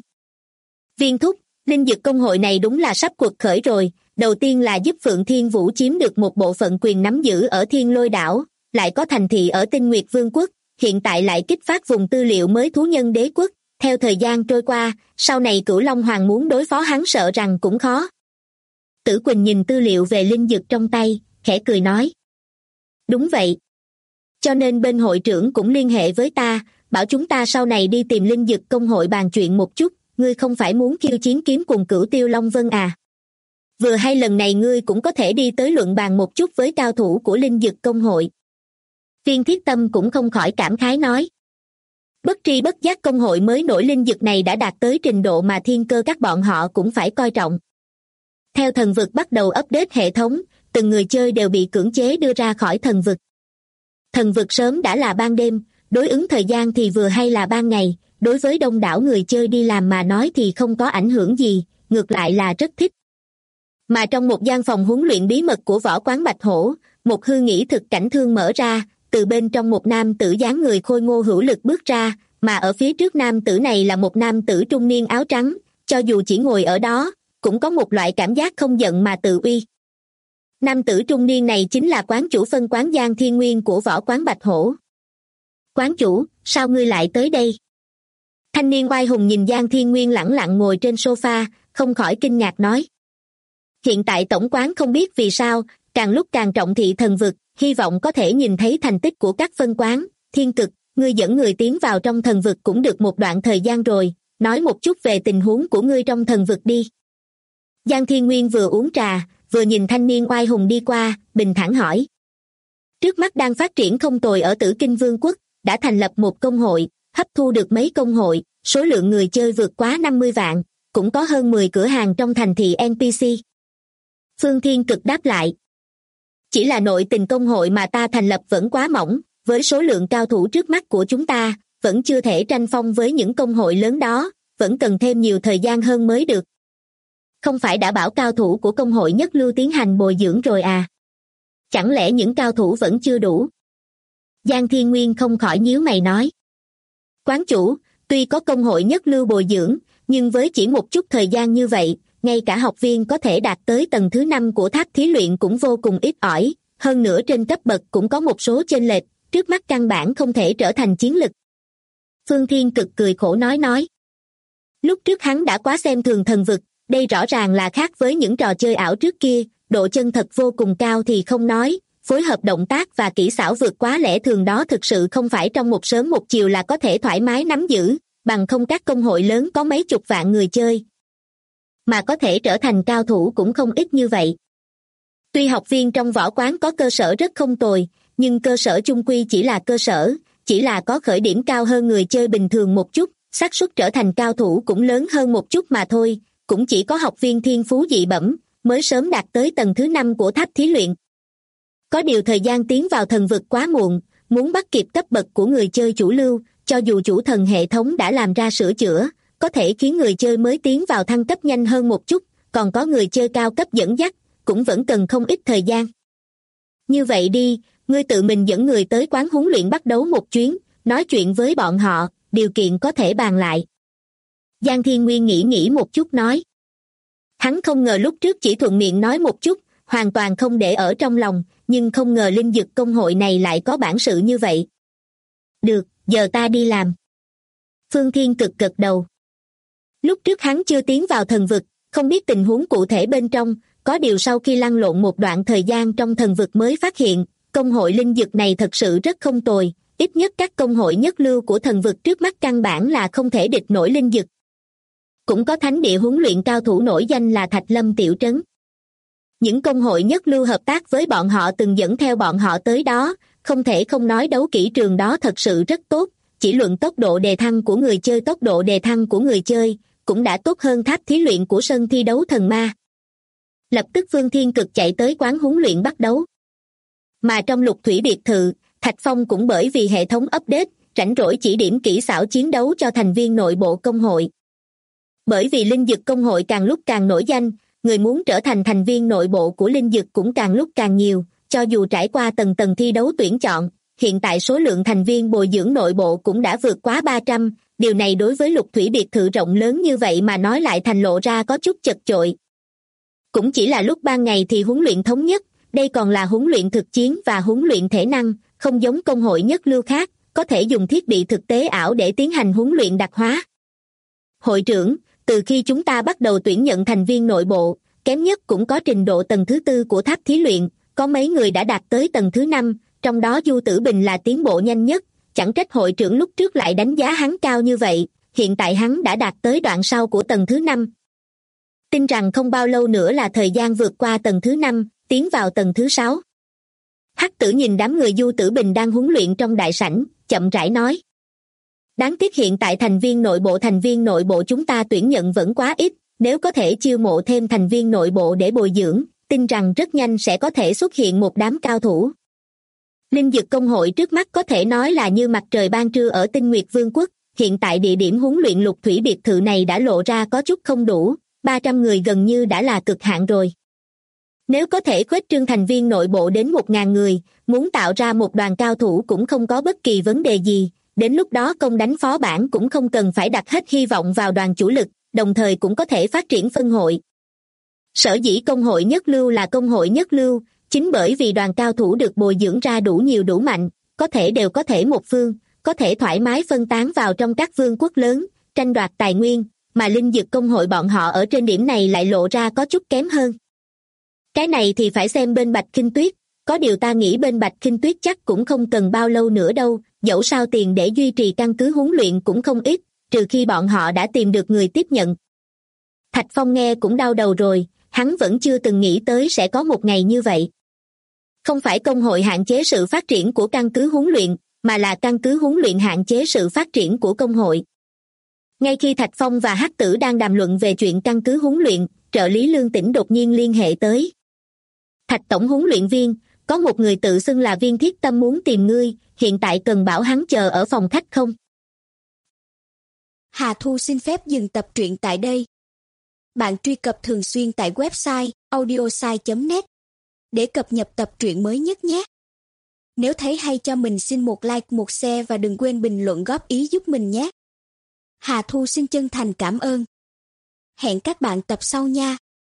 Viên thúc, Linh Dực công hội này đúng là sắp quật khởi rồi, đầu tiên là giúp Phượng Thiên Vũ chiếm được một bộ phận quyền nắm giữ ở Thiên Lôi đảo, lại có thành thị ở Tinh Nguyệt Vương quốc, hiện tại lại kích phát vùng tư liệu mới thú nhân đế quốc, theo thời gian trôi qua, sau này Cửu Long Hoàng muốn đối phó hắn sợ rằng cũng khó. Tử Quỳnh nhìn tư liệu về Linh Dực trong tay, khẽ cười nói. Đúng vậy. Cho nên bên hội trưởng cũng liên hệ với ta, bảo chúng ta sau này đi tìm Linh Dực công hội bàn chuyện một chút, ngươi không phải muốn khiêu chiến kiếm cùng Cửu Tiêu Long Vân à? Vừa hay lần này ngươi cũng có thể đi tới luận bàn một chút với cao thủ của Linh Dực công hội. Viên Thiết Tâm cũng không khỏi cảm khái nói. Bất tri bất giác công hội mới nổi Linh Dực này đã đạt tới trình độ mà Thiên Cơ các bọn họ cũng phải coi trọng. Theo thần vực bắt đầu update hệ thống, từng người chơi đều bị cưỡng chế đưa ra khỏi thần vực. Thần vực sớm đã là ban đêm, đối ứng thời gian thì vừa hay là ban ngày, đối với đông đảo người chơi đi làm mà nói thì không có ảnh hưởng gì, ngược lại là rất thích. Mà trong một gian phòng huấn luyện bí mật của võ quán Bạch Hổ, một hư nghĩ thực cảnh thương mở ra, từ bên trong một nam tử dáng người khôi ngô hữu lực bước ra, mà ở phía trước nam tử này là một nam tử trung niên áo trắng, cho dù chỉ ngồi ở đó, cũng có một loại cảm giác không giận mà tự uy. Nam tử trung niên này chính là quán chủ phân quán Giang Thiên Nguyên của võ quán Bạch Hổ. Quán chủ, sao ngươi lại tới đây? Thanh niên oai hùng nhìn Giang Thiên Nguyên lẳng lặng ngồi trên sofa, không khỏi kinh ngạc nói. Hiện tại tổng quán không biết vì sao, càng lúc càng trọng thị thần vực, hy vọng có thể nhìn thấy thành tích của các phân quán. Thiên Cực, ngươi dẫn người tiến vào trong thần vực cũng được một đoạn thời gian rồi, nói một chút về tình huống của ngươi trong thần vực đi. Giang Thiên Nguyên vừa uống trà, vừa nhìn thanh niên oai hùng đi qua, bình thản hỏi. Trước mắt đang phát triển không tồi ở Tử Kinh Vương quốc, đã thành lập một công hội, hấp thu được mấy công hội, số lượng người chơi vượt quá 50 vạn, cũng có hơn 10 cửa hàng trong thành thị NPC. Phương Thiên Cực đáp lại. Chỉ là nội tình công hội mà ta thành lập vẫn quá mỏng, với số lượng cao thủ trước mắt của chúng ta, vẫn chưa thể tranh phong với những công hội lớn đó, vẫn cần thêm nhiều thời gian hơn mới được. Không phải đã bảo cao thủ của công hội nhất lưu tiến hành bồi dưỡng rồi à? Chẳng lẽ những cao thủ vẫn chưa đủ? Giang Thiên Nguyên không khỏi nhíu mày nói. Quán chủ, tuy có công hội nhất lưu bồi dưỡng, nhưng với chỉ một chút thời gian như vậy, ngay cả học viên có thể đạt tới tầng thứ 5 của tháp thí luyện cũng vô cùng ít ỏi, hơn nữa trên cấp bậc cũng có một số chênh lệch, trước mắt căn bản không thể trở thành chiến lực. Phương Thiên Cực cười khổ nói. Lúc trước hắn đã quá xem thường thần vực, đây rõ ràng là khác với những trò chơi ảo trước kia, độ chân thật vô cùng cao thì không nói, phối hợp động tác và kỹ xảo vượt quá lẽ thường đó thực sự không phải trong một sớm một chiều là có thể thoải mái nắm giữ, bằng không các công hội lớn có mấy chục vạn người chơi. Mà có thể trở thành cao thủ cũng không ít như vậy. Tuy học viên trong võ quán có cơ sở rất không tồi, nhưng cơ sở chung quy chỉ là cơ sở, chỉ là có khởi điểm cao hơn người chơi bình thường một chút, xác suất trở thành cao thủ cũng lớn hơn một chút mà thôi, cũng chỉ có học viên thiên phú dị bẩm, mới sớm đạt tới tầng thứ 5 của tháp thí luyện. Có điều thời gian tiến vào thần vực quá muộn, muốn bắt kịp cấp bậc của người chơi chủ lưu, cho dù chủ thần hệ thống đã làm ra sửa chữa, có thể khiến người chơi mới tiến vào thăng cấp nhanh hơn một chút, còn có người chơi cao cấp dẫn dắt, cũng vẫn cần không ít thời gian. Như vậy đi, ngươi tự mình dẫn người tới quán huấn luyện bắt đấu một chuyến, nói chuyện với bọn họ, điều kiện có thể bàn lại. Giang Thiên Nguyên nghĩ một chút nói. Hắn không ngờ lúc trước chỉ thuận miệng nói một chút, hoàn toàn không để ở trong lòng, nhưng không ngờ linh dực công hội này lại có bản sự như vậy. Được, giờ ta đi làm. Phương Thiên Cực gật đầu. Lúc trước hắn chưa tiến vào thần vực, không biết tình huống cụ thể bên trong, có điều sau khi lăn lộn một đoạn thời gian trong thần vực mới phát hiện, công hội linh dực này thật sự rất không tồi, ít nhất các công hội nhất lưu của thần vực trước mắt căn bản là không thể địch nổi linh dực. Cũng có thánh địa huấn luyện cao thủ nổi danh là Thạch Lâm Tiểu Trấn. Những công hội nhất lưu hợp tác với bọn họ từng dẫn theo bọn họ tới đó, không thể không nói đấu kỹ trường đó thật sự rất tốt, chỉ luận tốc độ đề thăng của người chơi, tốc độ đề thăng của người chơi cũng đã tốt hơn tháp thí luyện của sân thi đấu thần ma. Lập tức Phương Thiên Cực chạy tới quán huấn luyện bắt đấu. Mà trong Lục Thủy biệt thự, Thạch Phong cũng bởi vì hệ thống update, rảnh rỗi chỉ điểm kỹ xảo chiến đấu cho thành viên nội bộ công hội. Bởi vì linh dực công hội càng lúc càng nổi danh, người muốn trở thành thành viên nội bộ của linh dực cũng càng lúc càng nhiều, cho dù trải qua tầng tầng thi đấu tuyển chọn, hiện tại số lượng thành viên bồi dưỡng nội bộ cũng đã vượt quá 300, điều này đối với Lục Thủy biệt thự rộng lớn như vậy mà nói lại thành lộ ra có chút chật chội. Cũng chỉ là lúc ban ngày thì huấn luyện thống nhất, đây còn là huấn luyện thực chiến và huấn luyện thể năng, không giống công hội nhất lưu khác, có thể dùng thiết bị thực tế ảo để tiến hành huấn luyện đặc hóa. Hội trưởng, từ khi chúng ta bắt đầu tuyển nhận thành viên nội bộ, kém nhất cũng có trình độ tầng thứ 4 của tháp thí luyện, có mấy người đã đạt tới tầng thứ 5, trong đó Du Tử Bình là tiến bộ nhanh nhất, chẳng trách hội trưởng lúc trước lại đánh giá hắn cao như vậy, hiện tại hắn đã đạt tới đoạn sau của tầng thứ 5. Tin rằng không bao lâu nữa là thời gian vượt qua tầng thứ 5, tiến vào tầng thứ 6. Hắc Tử nhìn đám người Du Tử Bình đang huấn luyện trong đại sảnh, chậm rãi nói. Đáng tiếc hiện tại thành viên nội bộ chúng ta tuyển nhận vẫn quá ít, nếu có thể chiêu mộ thêm thành viên nội bộ để bồi dưỡng, tin rằng rất nhanh sẽ có thể xuất hiện một đám cao thủ. Linh dực công hội trước mắt có thể nói là như mặt trời ban trưa ở Tinh Nguyệt Vương quốc, hiện tại địa điểm huấn luyện Lục Thủy biệt thự này đã lộ ra có chút không đủ, 300 người gần như đã là cực hạn rồi. Nếu có thể khuếch trương thành viên nội bộ đến 1.000 người, muốn tạo ra một đoàn cao thủ cũng không có bất kỳ vấn đề gì, đến lúc đó công đánh phó bản cũng không cần phải đặt hết hy vọng vào đoàn chủ lực, đồng thời cũng có thể phát triển phân hội. Sở dĩ công hội nhất lưu là công hội nhất lưu, chính bởi vì đoàn cao thủ được bồi dưỡng ra đủ nhiều đủ mạnh, có thể đều có thể một phương, có thể thoải mái phân tán vào trong các vương quốc lớn, tranh đoạt tài nguyên, mà linh dực công hội bọn họ ở trên điểm này lại lộ ra có chút kém hơn. Cái này thì phải xem bên Bạch Khinh Tuyết, có điều ta nghĩ bên Bạch Khinh Tuyết chắc cũng không cần bao lâu nữa đâu, dẫu sao tiền để duy trì căn cứ huấn luyện cũng không ít, trừ khi bọn họ đã tìm được người tiếp nhận. Thạch Phong nghe cũng đau đầu rồi, hắn vẫn chưa từng nghĩ tới sẽ có một ngày như vậy. Không phải công hội hạn chế sự phát triển của căn cứ huấn luyện, mà là căn cứ huấn luyện hạn chế sự phát triển của công hội. Ngay khi Thạch Phong và Hắc Tử đang đàm luận về chuyện căn cứ huấn luyện, trợ lý Lương Tĩnh đột nhiên liên hệ tới. Thạch tổng huấn luyện viên, có một người tự xưng là Viên Thiết Tâm muốn tìm ngươi, hiện tại cần bảo hắn chờ ở phòng khách không? Hà Thu xin phép dừng tập truyện tại đây. Bạn truy cập thường xuyên tại website audiosai.net để cập nhật tập truyện mới nhất nhé. Nếu thấy hay cho mình xin một like, một share và đừng quên bình luận góp ý giúp mình nhé. Hà Thu xin chân thành cảm ơn. Hẹn các bạn tập sau nha.